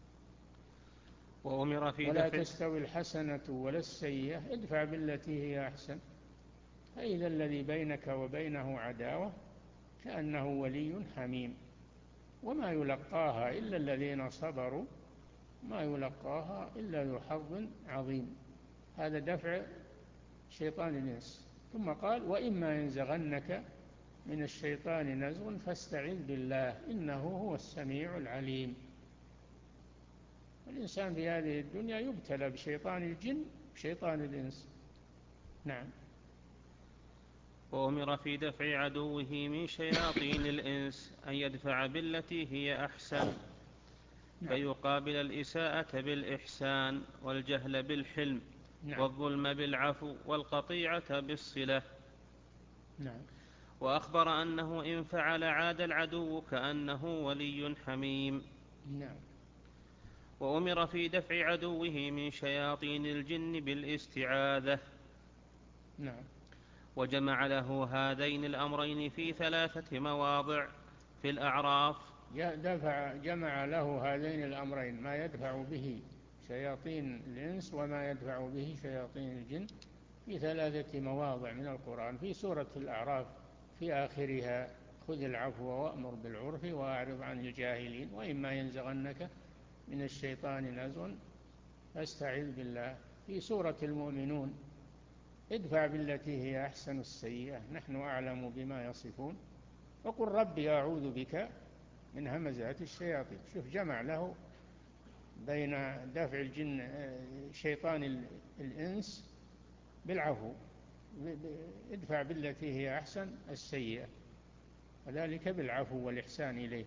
وأمر في ولا دفع تستوي الحسنة ولا السيئة ادفع بالتي هي أحسن فإذا الذي بينك وبينه عداوة كأنه ولي حميم. وما يلقاها إلا الذين صبروا ما يلقاها إلا ذو حظ عظيم. هذا دفع شيطان الإنس. ثم قال: وإما ينزغنك من الشيطان نزغ فاستعذ بالله إنه هو السميع العليم. الإنسان في هذه الدنيا يبتلى بشيطان الجن وشيطان الإنس. نعم. وأمر في دفع عدوه من شياطين الإنس أن يدفع بالتي هي أحسن، نعم. فيقابل الإساءة بالإحسان والجهل بالحلم. نعم. والظلم بالعفو والقطيعة بالصلة. نعم. وأخبر أنه إن فعل عاد العدو كأنه ولي حميم. نعم. وأمر في دفع عدوه من شياطين الجن بالاستعاذة. نعم. وجمع له هذين الأمرين في ثلاثة مواضع في الأعراف. دفع جمع له هذين الأمرين، ما يدفع به شياطين الإنس وما يدفع به شياطين الجن، في ثلاثة مواضع من القرآن. في سورة الأعراف في آخرها: خذ العفو وأمر بالعرف وأعرض عن الجاهلين وإما ينزغنك من الشيطان نزغ فاستعذ بالله. في سورة المؤمنون: ادفع بالتي هي أحسن السيئة نحن أعلم بما يصفون وقل ربي أعوذ بك من همزات الشياطين. شوف، جمع له بين دفع الجن شيطان الإنس بالعفو، ادفع بالتي هي أحسن السيئة، وذلك بالعفو والإحسان إليه.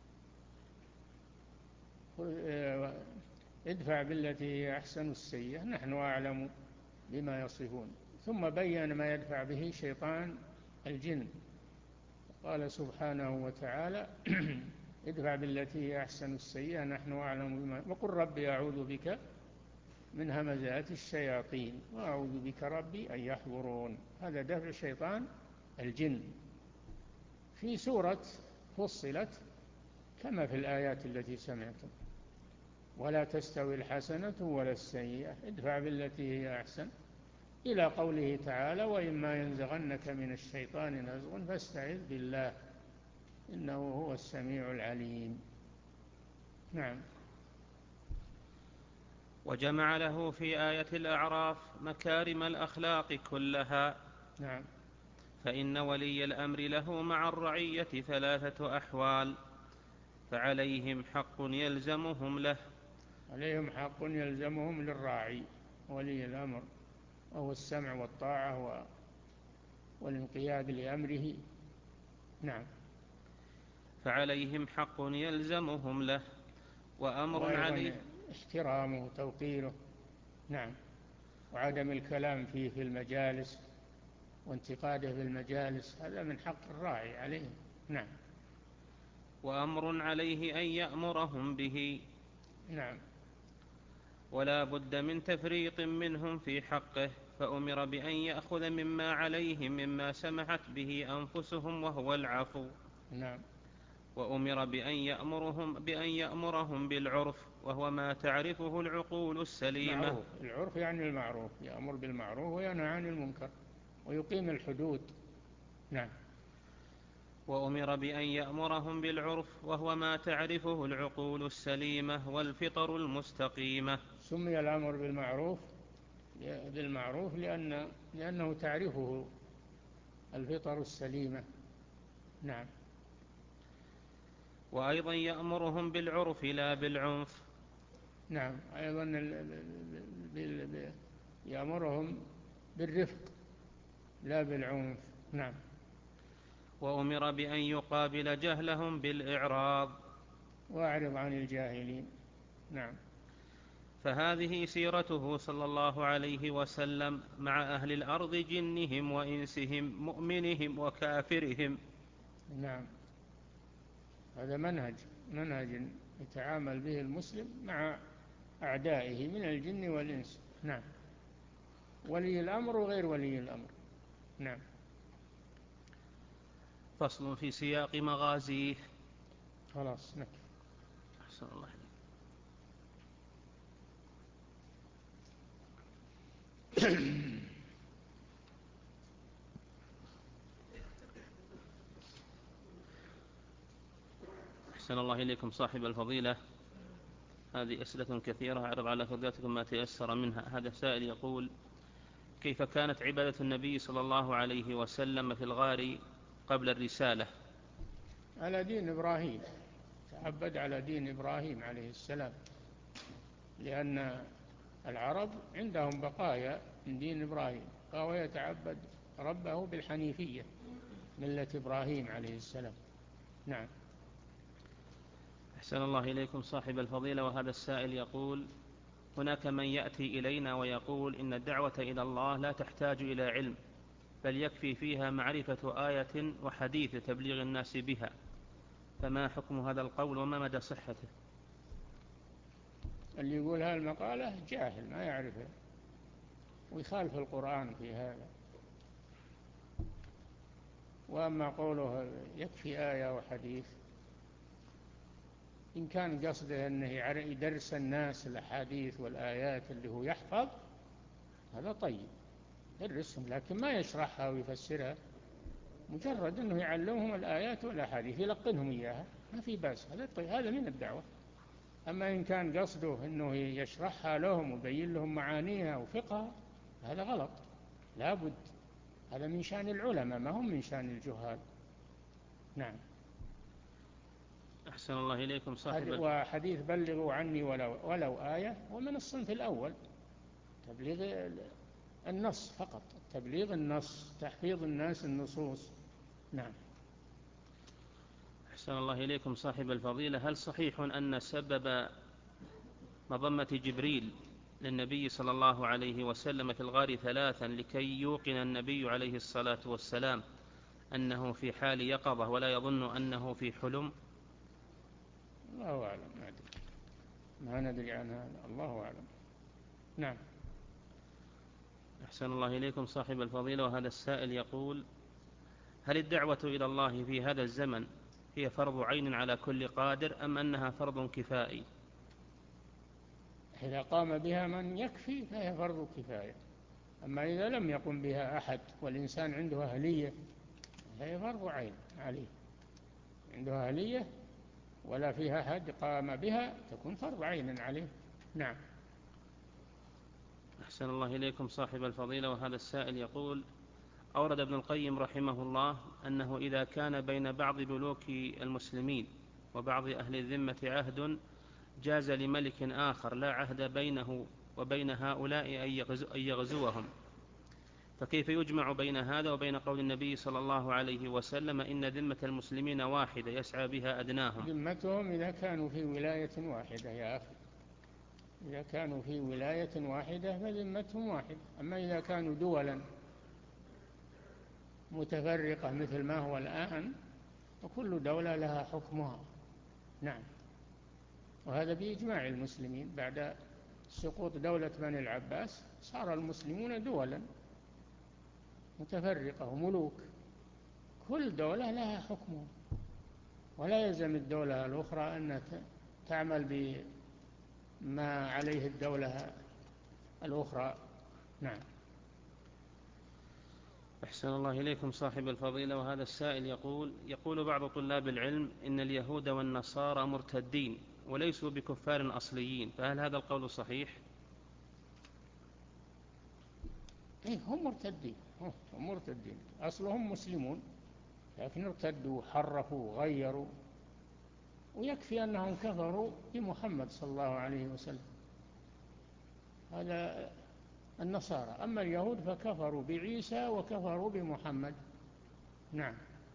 ادفع بالتي هي أحسن السيئة نحن أعلم بما يصفون. ثم بين ما يدفع به شيطان الجن، قال سبحانه وتعالى: ادفع بالتي هي أحسن السيئة نحن أعلم بما وقل ربي أعوذ بك من همزات الشياطين وأعوذ بك ربي أن يحضرون. هذا دفع شيطان الجن. في سورة فصلت كما في الآيات التي سمعتم: ولا تستوي الحسنة ولا السيئة ادفع بالتي هي أحسن، إلى قوله تعالى: وإما ينزغنك من الشيطان نزغ فاستعذ بالله إنه هو السميع العليم. نعم. وجمع له في آية الأعراف مكارم الأخلاق كلها. نعم. فإن ولي الأمر له مع الرعية ثلاثة أحوال: فعليهم حق يلزمهم له. عليهم حق يلزمهم للراعي ولي الأمر، وهو السمع والطاعة والانقياد لأمره. نعم. فعليهم حق يلزمهم له، وأمر عليه وأيضا احترامه وتوقيره. نعم. وعدم الكلام فيه في المجالس وانتقاده في المجالس، هذا من حق الراعي عليه. نعم. وأمر عليه أن يأمرهم به. نعم. ولا بد من تفريط منهم في حقه، فأمر بأن يأخذ مما عليهم مما سمحت به أنفسهم وهو العفو. نعم. وأمر بأن يأمرهم, بأن يأمرهم بالعرف، وهو ما تعرفه العقول السليمة. معروف، العرف يعني المعروف، يأمر بالمعروف وينهى عن المنكر ويقيم الحدود. نعم. وأمر بأن يأمرهم بالعرف، وهو ما تعرفه العقول السليمة والفطر المستقيمة. سمي الأمر بالمعروف بالمعروف لأن لأنه تعرفه الفطر السليمة. نعم. وأيضا يأمرهم بالعرف لا بالعنف. نعم. أيضا يأمرهم بالرفق لا بالعنف. نعم. وأمر بأن يقابل جهلهم بالإعراض. وأعرض عن الجاهلين. نعم. فهذه سيرته صلى الله عليه وسلم مع أهل الأرض، جنهم وإنسهم، مؤمنهم وكافرهم. نعم. هذا منهج منهج يتعامل به المسلم مع أعدائه من الجن والإنس. نعم. ولي الأمر وغير ولي الأمر. نعم. فصل في سياق مغازيه. خلاص نكفي. أحسن الله عليك. أحسن الله إليكم صاحب الفضيلة. هذه أسئلة كثيرة، أعرض على فضيلتكم ما تيسر منها. هذا سائل يقول: كيف كانت عبادة النبي صلى الله عليه وسلم في الغار قبل الرسالة؟ على دين إبراهيم، تعبد على دين إبراهيم عليه السلام، لأن العرب عندهم بقايا من دين إبراهيم، فهو يتعبد ربه بالحنيفية، ملة إبراهيم عليه السلام. نعم. أحسن الله إليكم صاحب الفضيلة. وهذا السائل يقول: هناك من يأتي إلينا ويقول إن الدعوة إلى الله لا تحتاج إلى علم، بل يكفي فيها معرفة آية وحديث تبليغ الناس بها، فما حكم هذا القول وما مدى صحته؟ اللي يقول هذه المقالة جاهل ما يعرفها ويخالف القرآن في هذا. وأما قوله يكفي آية وحديث، إن كان قصده أنه يدرس الناس الأحاديث والآيات اللي هو يحفظ، هذا طيب يدرسهم، لكن ما يشرحها ويفسرها، مجرد أنه يعلمهم الآيات والأحاديث يلقنهم إياها، ما في بأس، هذا طيب، هذا من الدعوة. أما إن كان قصده أنه يشرحها لهم ويبين لهم معانيها وفقها، هذا غلط، لابد، هذا من شأن العلماء ما هم من شأن الجهال. نعم. أحسن الله إليكم صاحب الف... وحديث بلغوا عني ولو, ولو آية، ومن الصنف الأول، تبليغ النص فقط، تبليغ النص، تحفيظ الناس النصوص. نعم. أحسن الله إليكم صاحب الفضيلة. هل صحيح أن سبب مضمة جبريل للنبي صلى الله عليه وسلم في الغار ثلاثا لكي يوقن النبي عليه الصلاة والسلام أنه في حال يقظة ولا يظن أنه في حلم؟ الله أعلم، ما أدري، ما ندري عن هذا، الله أعلم. نعم. أحسن الله إليكم صاحب الفضيلة. وهذا السائل يقول: هل الدعوة إلى الله في هذا الزمن هي فرض عين على كل قادر، أم أنها فرض كفائي؟ إذا قام بها من يكفي فهي فرض كفاية، أما إذا لم يقم بها أحد والإنسان عنده أهلية فهي فرض عين عليه، عنده أهلية ولا فيها أحد قام بها تكون فرض عين عليه. نعم. أحسن الله إليكم صاحب الفضيلة، وهذا السائل يقول: أورد ابن القيم رحمه الله أنه إذا كان بين بعض ملوك المسلمين وبعض أهل الذمة عهد جاز لملك آخر لا عهد بينه وبين هؤلاء أن يغزوهم، فكيف يجمع بين هذا وبين قول النبي صلى الله عليه وسلم: إن ذمة المسلمين واحدة يسعى بها أدناهم؟ ذمتهم إذا كانوا في ولاية واحدة يا أخي، إذا كانوا في ولاية واحدة فذمتهم واحدة. أما إذا كانوا دولا متفرقة مثل ما هو الآن وكل دولة لها حكمها. نعم، وهذا بإجماع المسلمين بعد سقوط دولة بني العباس صار المسلمون دولا متفرقة وملوك، كل دولة لها حكمها، ولا يلزم الدولة الأخرى أن تعمل بما عليه الدولة الأخرى. نعم. أحسن الله إليكم صاحب الفضيلة، وهذا السائل يقول: يقول بعض طلاب العلم إن اليهود والنصارى مرتدين وليسوا بكفار أصليين، فهل هذا القول صحيح؟ إيه، هم مرتدين، هم مرتدين أصلهم مسلمون لكن ارتدوا وحرفوا وغيروا، ويكفي أنهم كفروا بمحمد صلى الله عليه وسلم، هذا النصارى. أما اليهود فكفروا بعيسى وكفروا بمحمد. نعم.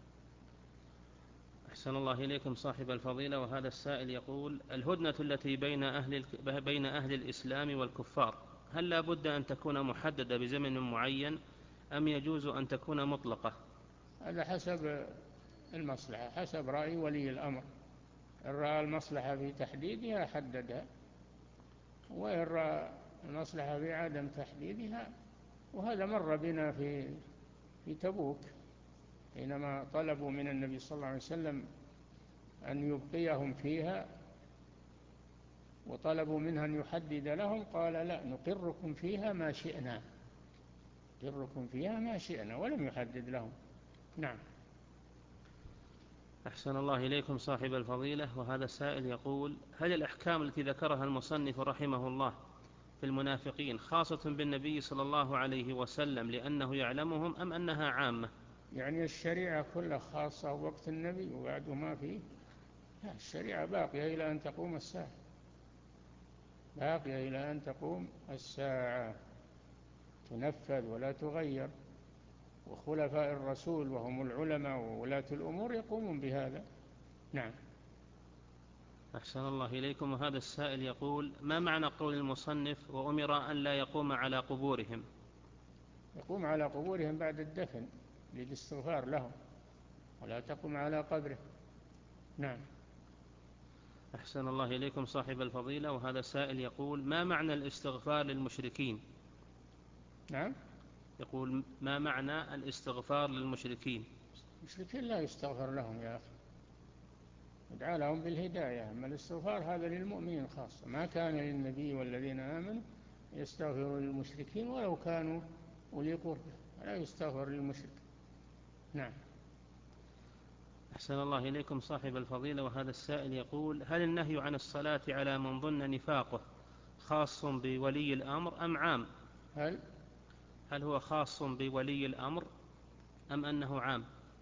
أحسن الله إليكم صاحب الفضيلة، وهذا السائل يقول: الهدنة التي بين أهل, بين أهل الإسلام والكفار هل لا بد أن تكون محددة بزمن معين أم يجوز أن تكون مطلقة؟ هذا حسب المصلحة، حسب رأي ولي الأمر، إن رأى المصلحة في تحديدها حددها، وإن رأى المصلحة في عدم تحديدها. وهذا مر بنا في في تبوك حينما طلبوا من النبي صلى الله عليه وسلم أن يبقيهم فيها وطلبوا منه أن يحدد لهم، قال: لا، نقركم فيها ما شئنا، نقركم فيها ما شئنا، ولم يحدد لهم. نعم. أحسن الله إليكم صاحب الفضيلة، وهذا السائل يقول: هل الأحكام التي ذكرها المصنف رحمه الله في المنافقين خاصة بالنبي صلى الله عليه وسلم لأنه يعلمهم أم أنها عامة؟ يعني الشريعة كلها خاصة وقت النبي وبعده ما فيه؟ لا، الشريعة باقية إلى أن تقوم الساعة، باقية إلى أن تقوم الساعة، تنفذ ولا تغير، وخلفاء الرسول وهم العلماء وولاة الأمور يقومون بهذا. نعم. أحسن الله إليكم، وهذا السائل يقول: ما معنى قول المصنف: وأمر أن لا يقوم على قبورهم؟ يقوم على قبورهم بعد الدفن للاستغفار لهم، ولا تقوم على قبره. نعم. أحسن الله إليكم صاحب الفضيلة، وهذا السائل يقول: ما معنى الاستغفار للمشركين؟ نعم. يقول: ما معنى الاستغفار للمشركين؟ المشركين لا يستغفر لهم يا أخي، يدعى لهم بالهداية، أما الاستغفار هذا للمؤمنين خاصة، ما كان للنبي والذين آمنوا يستغفروا للمشركين ولو كانوا أولي قربى، لا يستغفر للمشرك. نعم. أحسن الله إليكم صاحب الفضيلة، وهذا السائل يقول: هل النهي عن الصلاة على من ظن نفاقه خاص بولي الأمر أم عام؟ هل هل هو خاص بولي الأمر أم أنه عام؟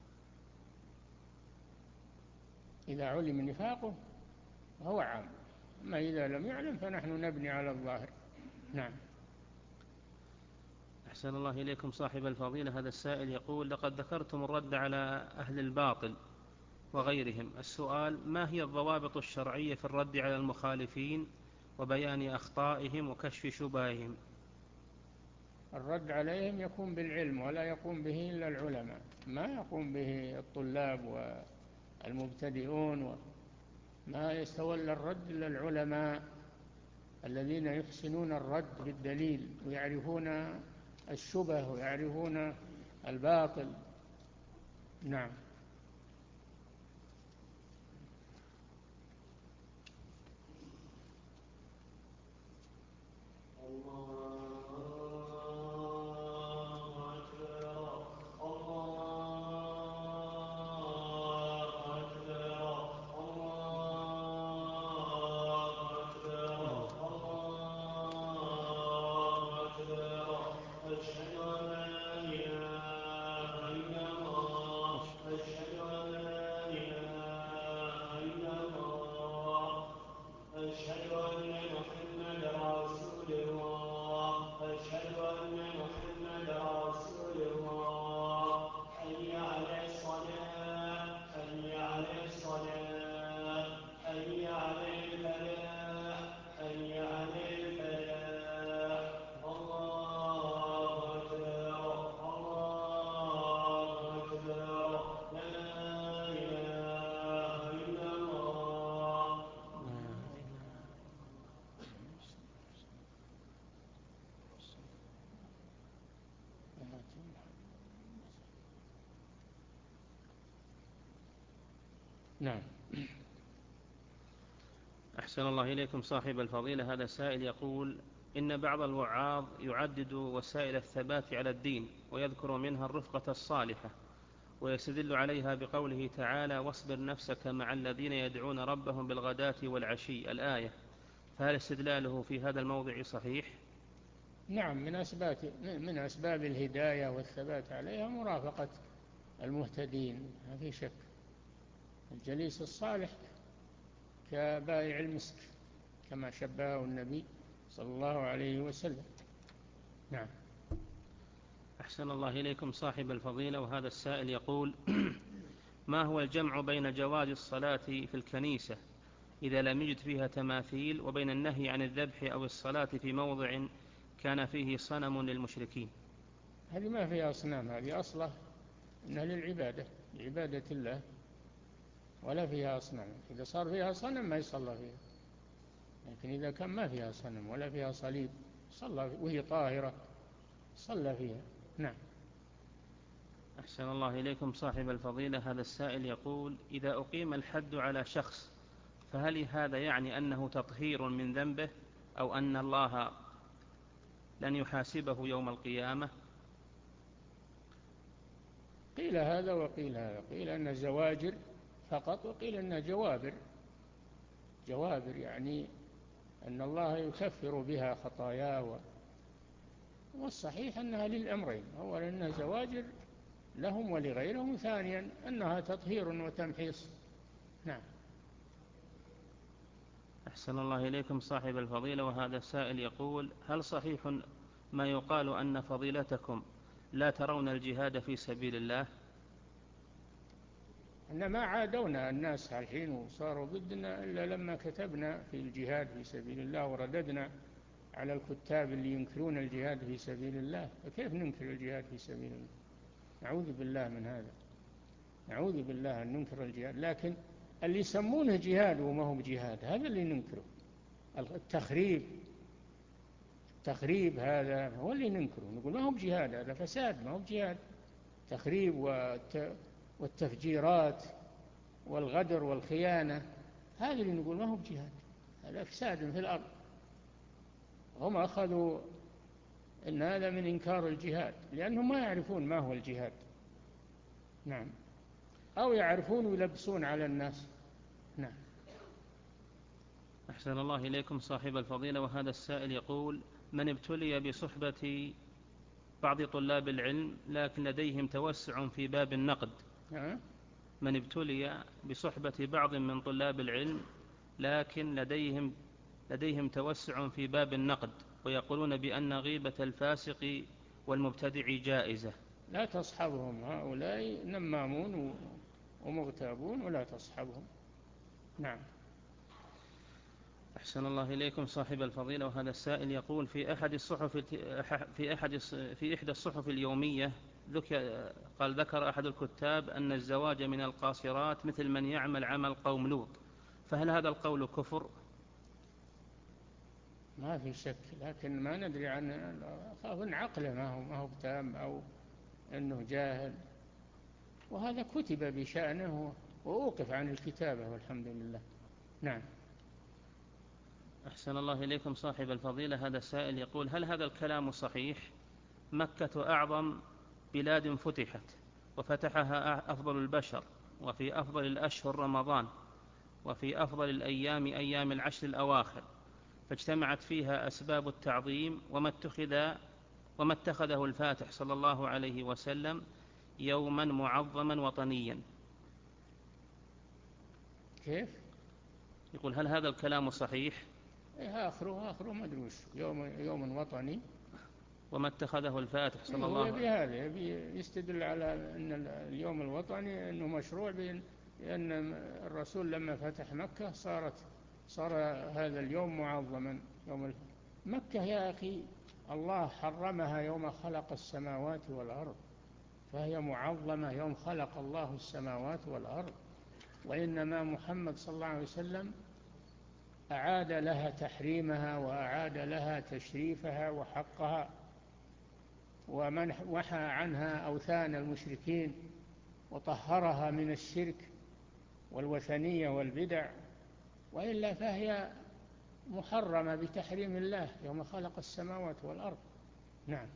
إذا علم نفاقه فهو عام، أما إذا لم يعلم فنحن نبني على الظاهر. نعم. أحسن الله إليكم صاحب الفضيلة، هذا السائل يقول: لقد ذكرتم الرد على أهل الباطل وغيرهم، السؤال: ما هي الضوابط الشرعية في الرد على المخالفين وبيان أخطائهم وكشف شبههم؟ الرد عليهم يكون بالعلم، ولا يقوم به إلا العلماء، ما يقوم به الطلاب والمبتدئون، ما يستولى الرد إلا العلماء الذين يحسنون الرد بالدليل ويعرفون الشبه ويعرفون الباطل. نعم. نعم. أحسن الله إليكم صاحب الفضيلة. هذا سائل يقول: إن بعض الوعاظ يعدد وسائل الثبات على الدين ويذكر منها الرفقة الصالحة، ويستدل عليها بقوله تعالى: واصبر نفسك مع الذين يدعون ربهم بالغداة والعشي، الآية، فهل استدلاله في هذا الموضع صحيح؟ نعم، من أسباب من أسباب الهداية والثبات عليها مرافقة المهتدين، ما في شك. الجليس الصالح كبائع المسك كما شبهه النبي صلى الله عليه وسلم. نعم. أحسن الله إليكم صاحب الفضيلة. وهذا السائل يقول: ما هو الجمع بين جواز الصلاة في الكنيسة إذا لم يجد فيها تماثيل وبين النهي عن الذبح أو الصلاة في موضع كان فيه صنم للمشركين؟ هذه ما فيها أصنام، هذه أصله إنها للعبادة، لعبادة الله، ولا فيها أصنام. إذا صار فيها صنم ما يصلى فيها، لكن إذا كان ما فيها صنم ولا فيها صليب صلى وهي طاهرة صلى فيها. نعم. أحسن الله إليكم صاحب الفضيلة. هذا السائل يقول: إذا أقيم الحد على شخص فهل هذا يعني أنه تطهير من ذنبه أو أن الله لن يحاسبه يوم القيامة؟ قيل هذا وقيل هذا، قيل أن زواجر فقط وقيل أنها جوابر. جوابر يعني أن الله يكفر بها خطاياه، والصحيح أنها للأمرين: أولا أنها زواجر لهم ولغيرهم، ثانيا أنها تطهير وتمحيص. نعم. أحسن الله إليكم صاحب الفضيلة. وهذا السائل يقول: هل صحيح ما يقال أن فضيلتكم لا ترون الجهاد في سبيل الله؟ أن ما عادونا الناس الحين وصاروا ضدنا إلا لما كتبنا في الجهاد في سبيل الله ورددنا على الكتاب اللي ينكرون الجهاد في سبيل الله. فكيف ننكر الجهاد في سبيل الله؟ نعوذ بالله من هذا، نعوذ بالله أن ننكر الجهاد. لكن اللي يسمونه جهاد وما هو بجهاد هذا اللي ننكره. التخريب التخريب هذا هو اللي ننكره، نقول ما هو بجهاد، هذا فساد، ما هو بجهاد. تخريب والتفجيرات والغدر والخيانة هذا اللي نقول ما هو بجهاد، هذا إفساد في الأرض. هم أخذوا أن هذا من إنكار الجهاد لأنهم ما يعرفون ما هو الجهاد. نعم. أو يعرفون ويلبسون على الناس. نعم. أحسن الله إليكم صاحب الفضيلة. وهذا السائل يقول: من ابتلي بصحبة بعض طلاب العلم لكن لديهم توسع في باب النقد أه؟ من ابتلي بصحبة بعض من طلاب العلم لكن لديهم لديهم توسع في باب النقد ويقولون بأن غيبة الفاسق والمبتدع جائزة. لا تصحبهم، هؤلاء نمامون ومغتابون ولا تصحبهم. نعم. أحسن الله إليكم صاحب الفضيلة. وهذا السائل يقول: في أحد الصحف في أحد في إحدى الصحف اليومية ذكر قال ذكر أحد الكتاب أن الزواج من القاصرات مثل من يعمل عمل قوم لوط، فهل هذا القول كفر؟ ما في شك، لكن ما ندري عن أظن عقله ما هو ما هو تام أو أنه جاهل، وهذا كتب بشأنه وأوقف عن الكتابة والحمد لله. نعم. أحسن الله إليكم صاحب الفضيلة. هذا السائل يقول: هل هذا الكلام صحيح؟ مكة أعظم بلاد فتحت وفتحها أفضل البشر، وفي أفضل الأشهر رمضان، وفي أفضل الأيام أيام العشر الأواخر، فاجتمعت فيها أسباب التعظيم وما اتخذ وما اتخذه الفاتح صلى الله عليه وسلم يوما معظما وطنيا. كيف؟ يقول: هل هذا الكلام صحيح؟ إيه آخره آخره ما أدري وش، يوم يوم وطني وما اتخذه الفاتح صلى إيه الله هو عليه وسلم. بهذا يستدل على أن اليوم الوطني أنه مشروع، لأن الرسول لما فتح مكة صارت صار هذا اليوم معظما. يوم مكة يا أخي الله حرمها يوم خلق السماوات والأرض، فهي معظمة يوم خلق الله السماوات والأرض، وإنما محمد صلى الله عليه وسلم أعاد لها تحريمها وأعاد لها تشريفها وحقها، ومحى عنها أوثان المشركين وطهرها من الشرك والوثنية والبدع، وإلا فهي محرمة بتحريم الله يوم خلق السماوات والأرض. نعم.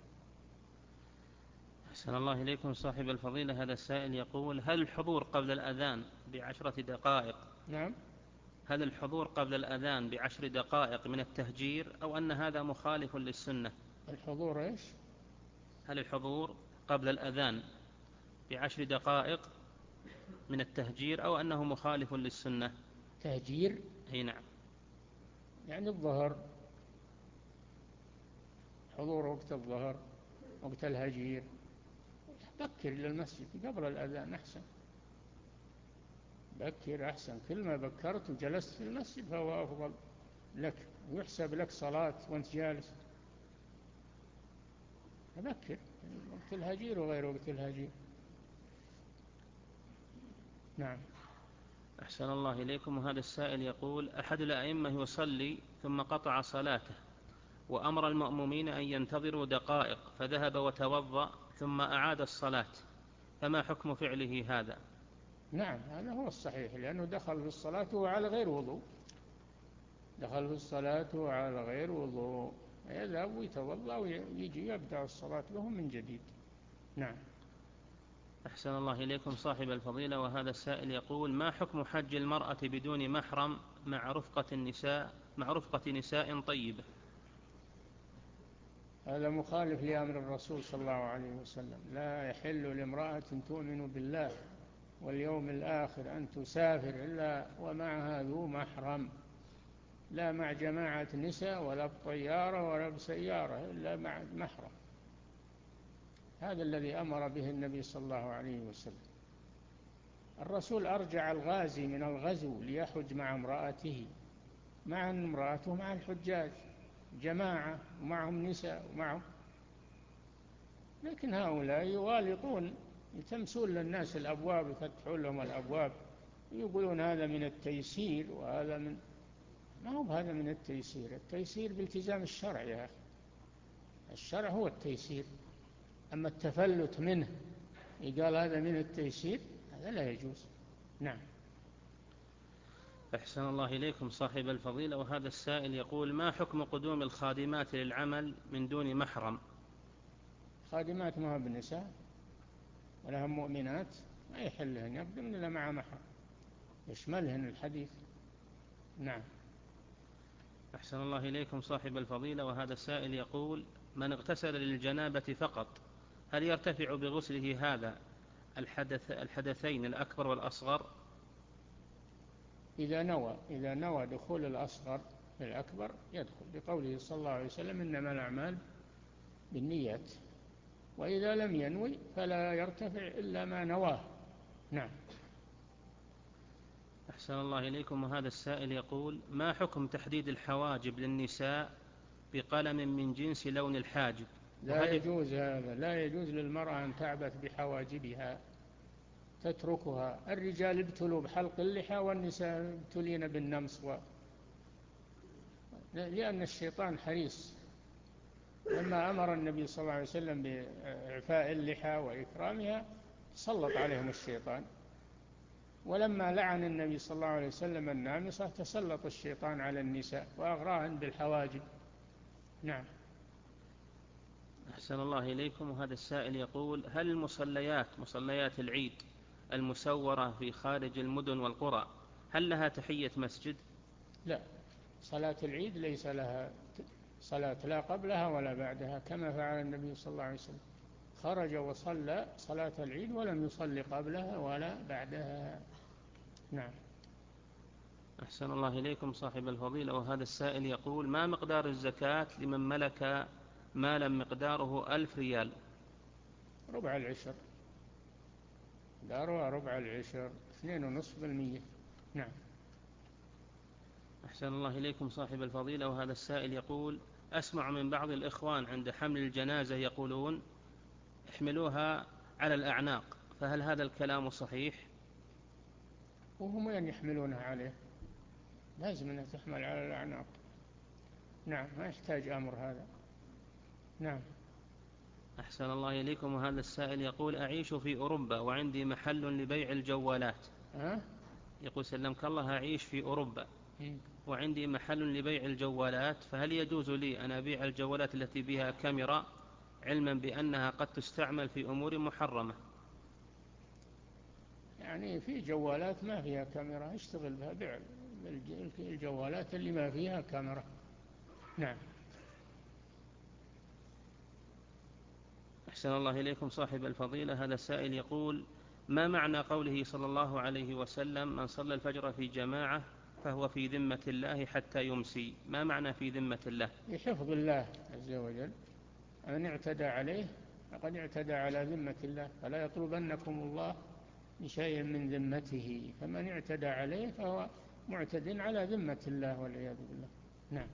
أحسن الله إليكم صاحب الفضيلة. هذا السائل يقول: هل الحضور قبل الأذان بعشرة دقائق نعم هل الحضور قبل الأذان بعشر دقائق من التهجير، أو أن هذا مخالف للسنة؟ الحضور إيش؟ هل الحضور قبل الأذان بعشر دقائق من التهجير أو أنه مخالف للسنة؟ تهجير؟ أي نعم. يعني الظهر، حضور وقت الظهر، وقت الهجير. بكر للمسجد قبل الأذان أحسن، بكر أحسن. كل ما بكرت وجلست في المسجد فهو أفضل لك، ويحسب لك صلاة وانت جالس. بكر وقت الهجير وغير وقت الهجير. نعم. أحسن الله إليكم. وهذا السائل يقول: أحد الأئمة يصلي ثم قطع صلاته وأمر المأمومين أن ينتظروا دقائق، فذهب وتوضأ ثم أعاد الصلاة، فما حكم فعله هذا؟ نعم هذا هو الصحيح، لأنه دخل في الصلاة وعلى غير وضوء، دخل في الصلاة وعلى غير وضوء، يذهب ويتوضأ ويجي يبدأ الصلاة له من جديد. نعم. أحسن الله إليكم صاحب الفضيلة. وهذا السائل يقول: ما حكم حج المرأة بدون محرم مع رفقة النساء مع رفقة نساء طيبة؟ هذا مخالف لأمر الرسول صلى الله عليه وسلم. لا يحل لامرأة تؤمن بالله واليوم الآخر أن تسافر إلا ومعها ذو محرم، لا مع جماعة نساء ولا بطيارة ولا بسيارة، إلا مع محرم. هذا الذي أمر به النبي صلى الله عليه وسلم. الرسول أرجع الغازي من الغزو ليحج مع امرأته، مع امرأته مع الحجاج جماعة ومعهم نساء ومعهم، لكن هؤلاء يغالطون، يتمسون للناس الأبواب، يفتحون لهم الأبواب، يقولون هذا من التيسير وهذا من، ما هو هذا من التيسير. التيسير بالتزام الشرع يا أخي، الشرع هو التيسير. أما التفلت منه يقال هذا من التيسير، هذا لا يجوز. نعم. أحسن الله إليكم صاحب الفضيلة. وهذا السائل يقول: ما حكم قدوم الخادمات للعمل من دون محرم؟ خادمات ما هو بالنساء ولا هم مؤمنات، ما يحلهن يقدمن إلا مع محرم، يشملهن الحديث. نعم. أحسن الله إليكم صاحب الفضيلة. وهذا السائل يقول: من اغتسل للجنابة فقط هل يرتفع بغسله هذا الحدث الحدثين الأكبر والأصغر؟ إذا نوى إذا نوى دخول الأصغر في الأكبر يدخل، بقوله صلى الله عليه وسلم: إنما الأعمال بالنيات. وإذا لم ينوي فلا يرتفع إلا ما نواه. نعم. أحسن الله إليكم. وهذا السائل يقول: ما حكم تحديد الحواجب للنساء بقلم من جنس لون الحاجب؟ لا يجوز هذا، لا يجوز للمرأة أن تعبث بحواجبها، تتركها. الرجال ابتلوا بحلق اللحى والنساء ابتلين بالنمص و... لأن الشيطان حريص. لما أمر النبي صلى الله عليه وسلم بإعفاء اللحى وإكرامها سلط عليهم الشيطان، ولما لعن النبي صلى الله عليه وسلم النامصة تسلط الشيطان على النساء وأغراهن بالحواجب. نعم. أحسن الله إليكم. وهذا السائل يقول: هل المصليات مصليات العيد المسورة في خارج المدن والقرى هل لها تحية مسجد؟ لا، صلاة العيد ليس لها صلاة لا قبلها ولا بعدها، كما فعل النبي صلى الله عليه وسلم، خرج وصلى صلاة العيد ولم يصلي قبلها ولا بعدها. نعم. أحسن الله إليكم صاحب الفضيلة. وهذا السائل يقول: ما مقدار الزكاة لمن ملك مالا مقداره ألف ريال؟ ربع العشر، دارها ربع العشر، اثنين ونصف بالمية. نعم. أحسن الله إليكم صاحب الفضيلة. وهذا السائل يقول: أسمع من بعض الإخوان عند حمل الجنازة يقولون احملوها على الأعناق، فهل هذا الكلام صحيح؟ وهم وين يحملونها عليه؟ لازم أنها تحمل على الأعناق. نعم، ما يحتاج أمر هذا. نعم. أحسن الله إليكم. وهذا السائل يقول: أعيش في أوروبا وعندي محل لبيع الجوالات. أه؟ يقول سلمك الله أعيش في أوروبا وعندي محل لبيع الجوالات، فهل يجوز لي أن أبيع الجوالات التي بها كاميرا علما بأنها قد تستعمل في أمور محرمة؟ يعني في جوالات ما فيها كاميرا اشتغل بها، بيع الجوالات اللي ما فيها كاميرا. نعم. أحسن الله إليكم صاحب الفضيلة. هذا السائل يقول: ما معنى قوله صلى الله عليه وسلم: من صلى الفجر في جماعة فهو في ذمة الله حتى يمسي؟ ما معنى في ذمة الله؟ بحفظ الله عز وجل، من اعتدى عليه فقد اعتدى على ذمة الله، فلا يطلبنكم الله بشيء من ذمته، فمن اعتدى عليه فهو معتد على ذمة الله والعياذ بالله. نعم.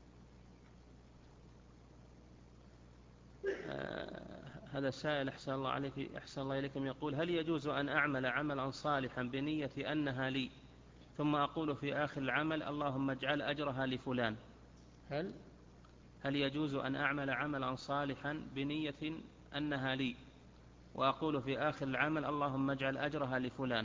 آه هذا السائل أحسن الله عليك أحسن الله إليكم يقول: هل يجوز أن أعمل عملا صالحا بنية أنها لي، ثم أقول في آخر العمل اللهم اجعل أجرها لفلان؟ هل هل يجوز أن أعمل عملا صالحا بنية أنها لي، وأقول في آخر العمل اللهم اجعل أجرها لفلان؟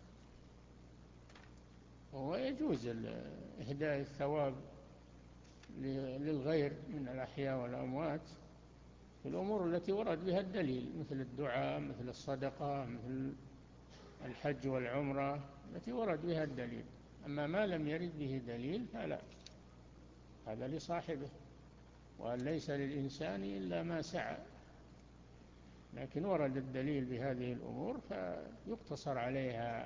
هو يجوز إهداء الثواب للغير من الأحياء والأموات في الأمور التي ورد بها الدليل، مثل الدعاء، مثل الصدقة، مثل الحج والعمرة التي ورد بها الدليل. أما ما لم يرد به دليل فلا، هذا لصاحبه، وأن ليس للإنسان إلا ما سعى. لكن ورد الدليل بهذه الأمور فيقتصر عليها،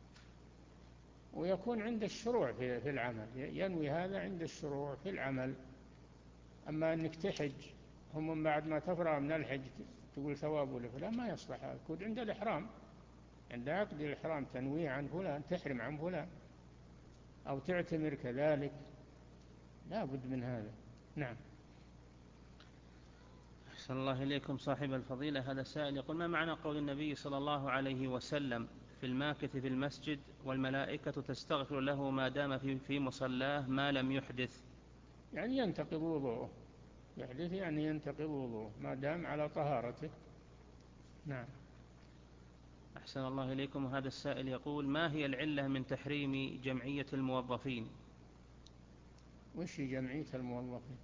ويكون عند الشروع في العمل، ينوي هذا عند الشروع في العمل. أما أنك تحج هم من بعد ما تفرغ من الحج تقول ثوابه لفلان، ما يصلح. يكون عند الإحرام، عند عقد الإحرام تنويه عن فلان، تحرم عن فلان، أو تعتمر كذلك، لا بد من هذا. نعم. أحسن الله إليكم صاحب الفضيلة. هذا سائل يقول: ما معنى قول النبي صلى الله عليه وسلم في الماكث في المسجد والملائكة تستغفر له ما دام في, في مصلاه ما لم يحدث؟ يعني ينتقض وضوءه، يحدث يعني ينتقض وضوءه ما دام على طهارته. نعم. أحسن الله إليكم. هذا السائل يقول: ما هي العلة من تحريم جمعية الموظفين؟ وش جمعية الموظفين؟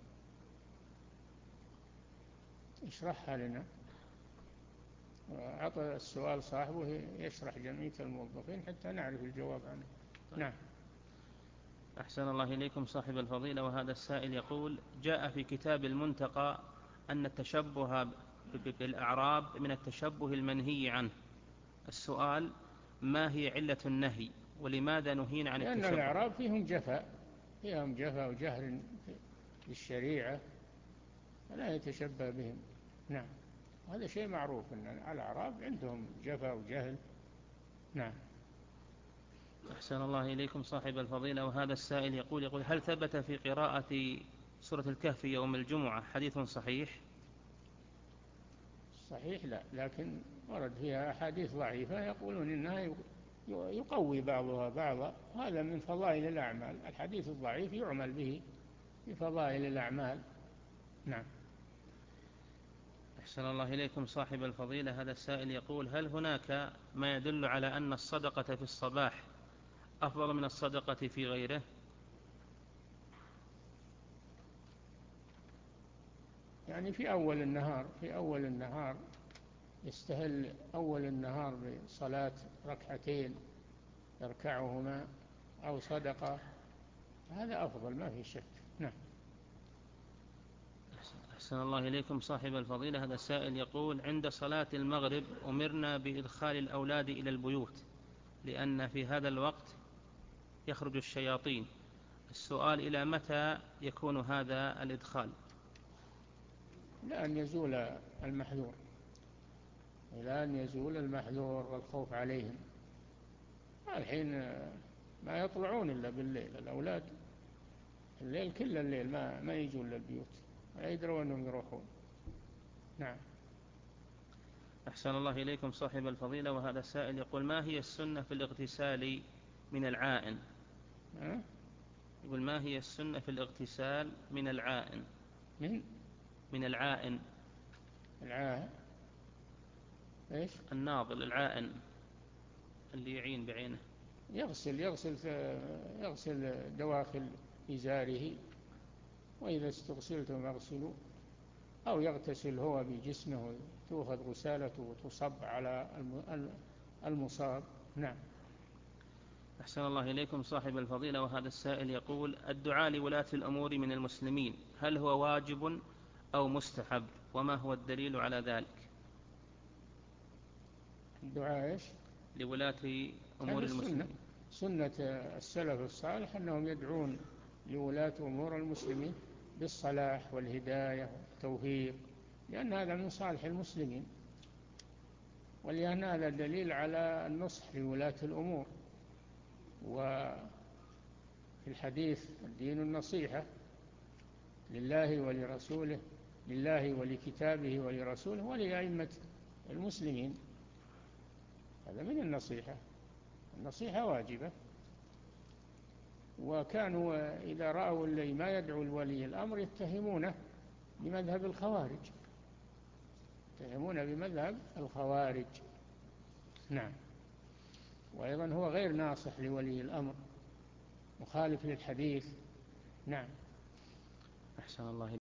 اشرحها لنا، أعطى السؤال صاحبه يشرح جمعية الموظفين حتى نعرف الجواب عنه. طيب. نعم. أحسن الله إليكم صاحب الفضيلة. وهذا السائل يقول: جاء في كتاب المنتقى أن التشبه بالأعراب من التشبه المنهي عنه. السؤال: ما هي علة النهي، ولماذا نهينا عن التشبه؟ لأن الأعراب فيهم جفاء، فيهم جفاء وجهل في الشريعة، فلا يتشبه بهم. نعم. هذا شيء معروف أن الأعراب عندهم جفاء وجهل. نعم. أحسن الله إليكم صاحب الفضيلة. وهذا السائل يقول يقول هل ثبت في قراءة سورة الكهف يوم الجمعة حديث صحيح؟ صحيح لا، لكن ورد فيها أحاديث ضعيفة يقولون إنها يقوي بعضها بعضا، هذا من فضائل الأعمال. الحديث الضعيف يعمل به في فضائل الأعمال. نعم. أحسن الله إليكم صاحب الفضيلة. هذا السائل يقول: هل هناك ما يدل على أن الصدقة في الصباح أفضل من الصدقة في غيره؟ يعني في أول النهار في أول النهار يستهل أول النهار بصلاة ركعتين يركعهما أو صدقة، هذا أفضل ما في شك. نعم. أحسن الله إليكم صاحب الفضيلة. هذا السائل يقول: عند صلاة المغرب أمرنا بإدخال الأولاد إلى البيوت لأن في هذا الوقت يخرج الشياطين. السؤال: إلى متى يكون هذا الإدخال؟ إلى أن يزول المحذور، إلى أن يزول المحذور والخوف عليهم. الحين ما يطلعون إلا بالليل، الأولاد الليل كل الليل ما, ما يجون للبيوت، لا يدرون أنهم يروحون. نعم. أحسن الله إليكم صاحب الفضيلة. وهذا السائل يقول: ما هي السنة في الاغتسال من العائن؟ أه؟ يقول: ما هي السنة في الاغتسال من العائن؟ من من العائن. العائن إيش؟ الناظل، العائن اللي يعين بعينه. يغسل يغسل يغسل دواخل إزاره، وإذا استغسلتم اغسلوا، أو يغتسل هو بجسمه، تؤخذ غسالته وتصب على المصاب. نعم. أحسن الله إليكم صاحب الفضيلة. وهذا السائل يقول: الدعاء لولاة الأمور من المسلمين هل هو واجب أو مستحب، وما هو الدليل على ذلك؟ الدعاء إيش؟ لولاة أمور المسلمين. سنة السلف الصالح أنهم يدعون لولاة أمور المسلمين بالصلاح والهداية والتوفيق، لأن هذا من صالح المسلمين، ولأن هذا دليل على النصح لولاة الأمور. وفي الحديث: الدين النصيحة لله ولرسوله، لله ولكتابه ولرسوله ولأئمة المسلمين. هذا من النصيحة، النصيحة واجبة. وكانوا إذا رأوا اللي ما يدعو الولي الأمر يتهمونه بمذهب الخوارج، يتهمون بمذهب الخوارج. نعم. وأيضا هو غير ناصح لولي الأمر، مخالف للحديث. نعم. أحسن الله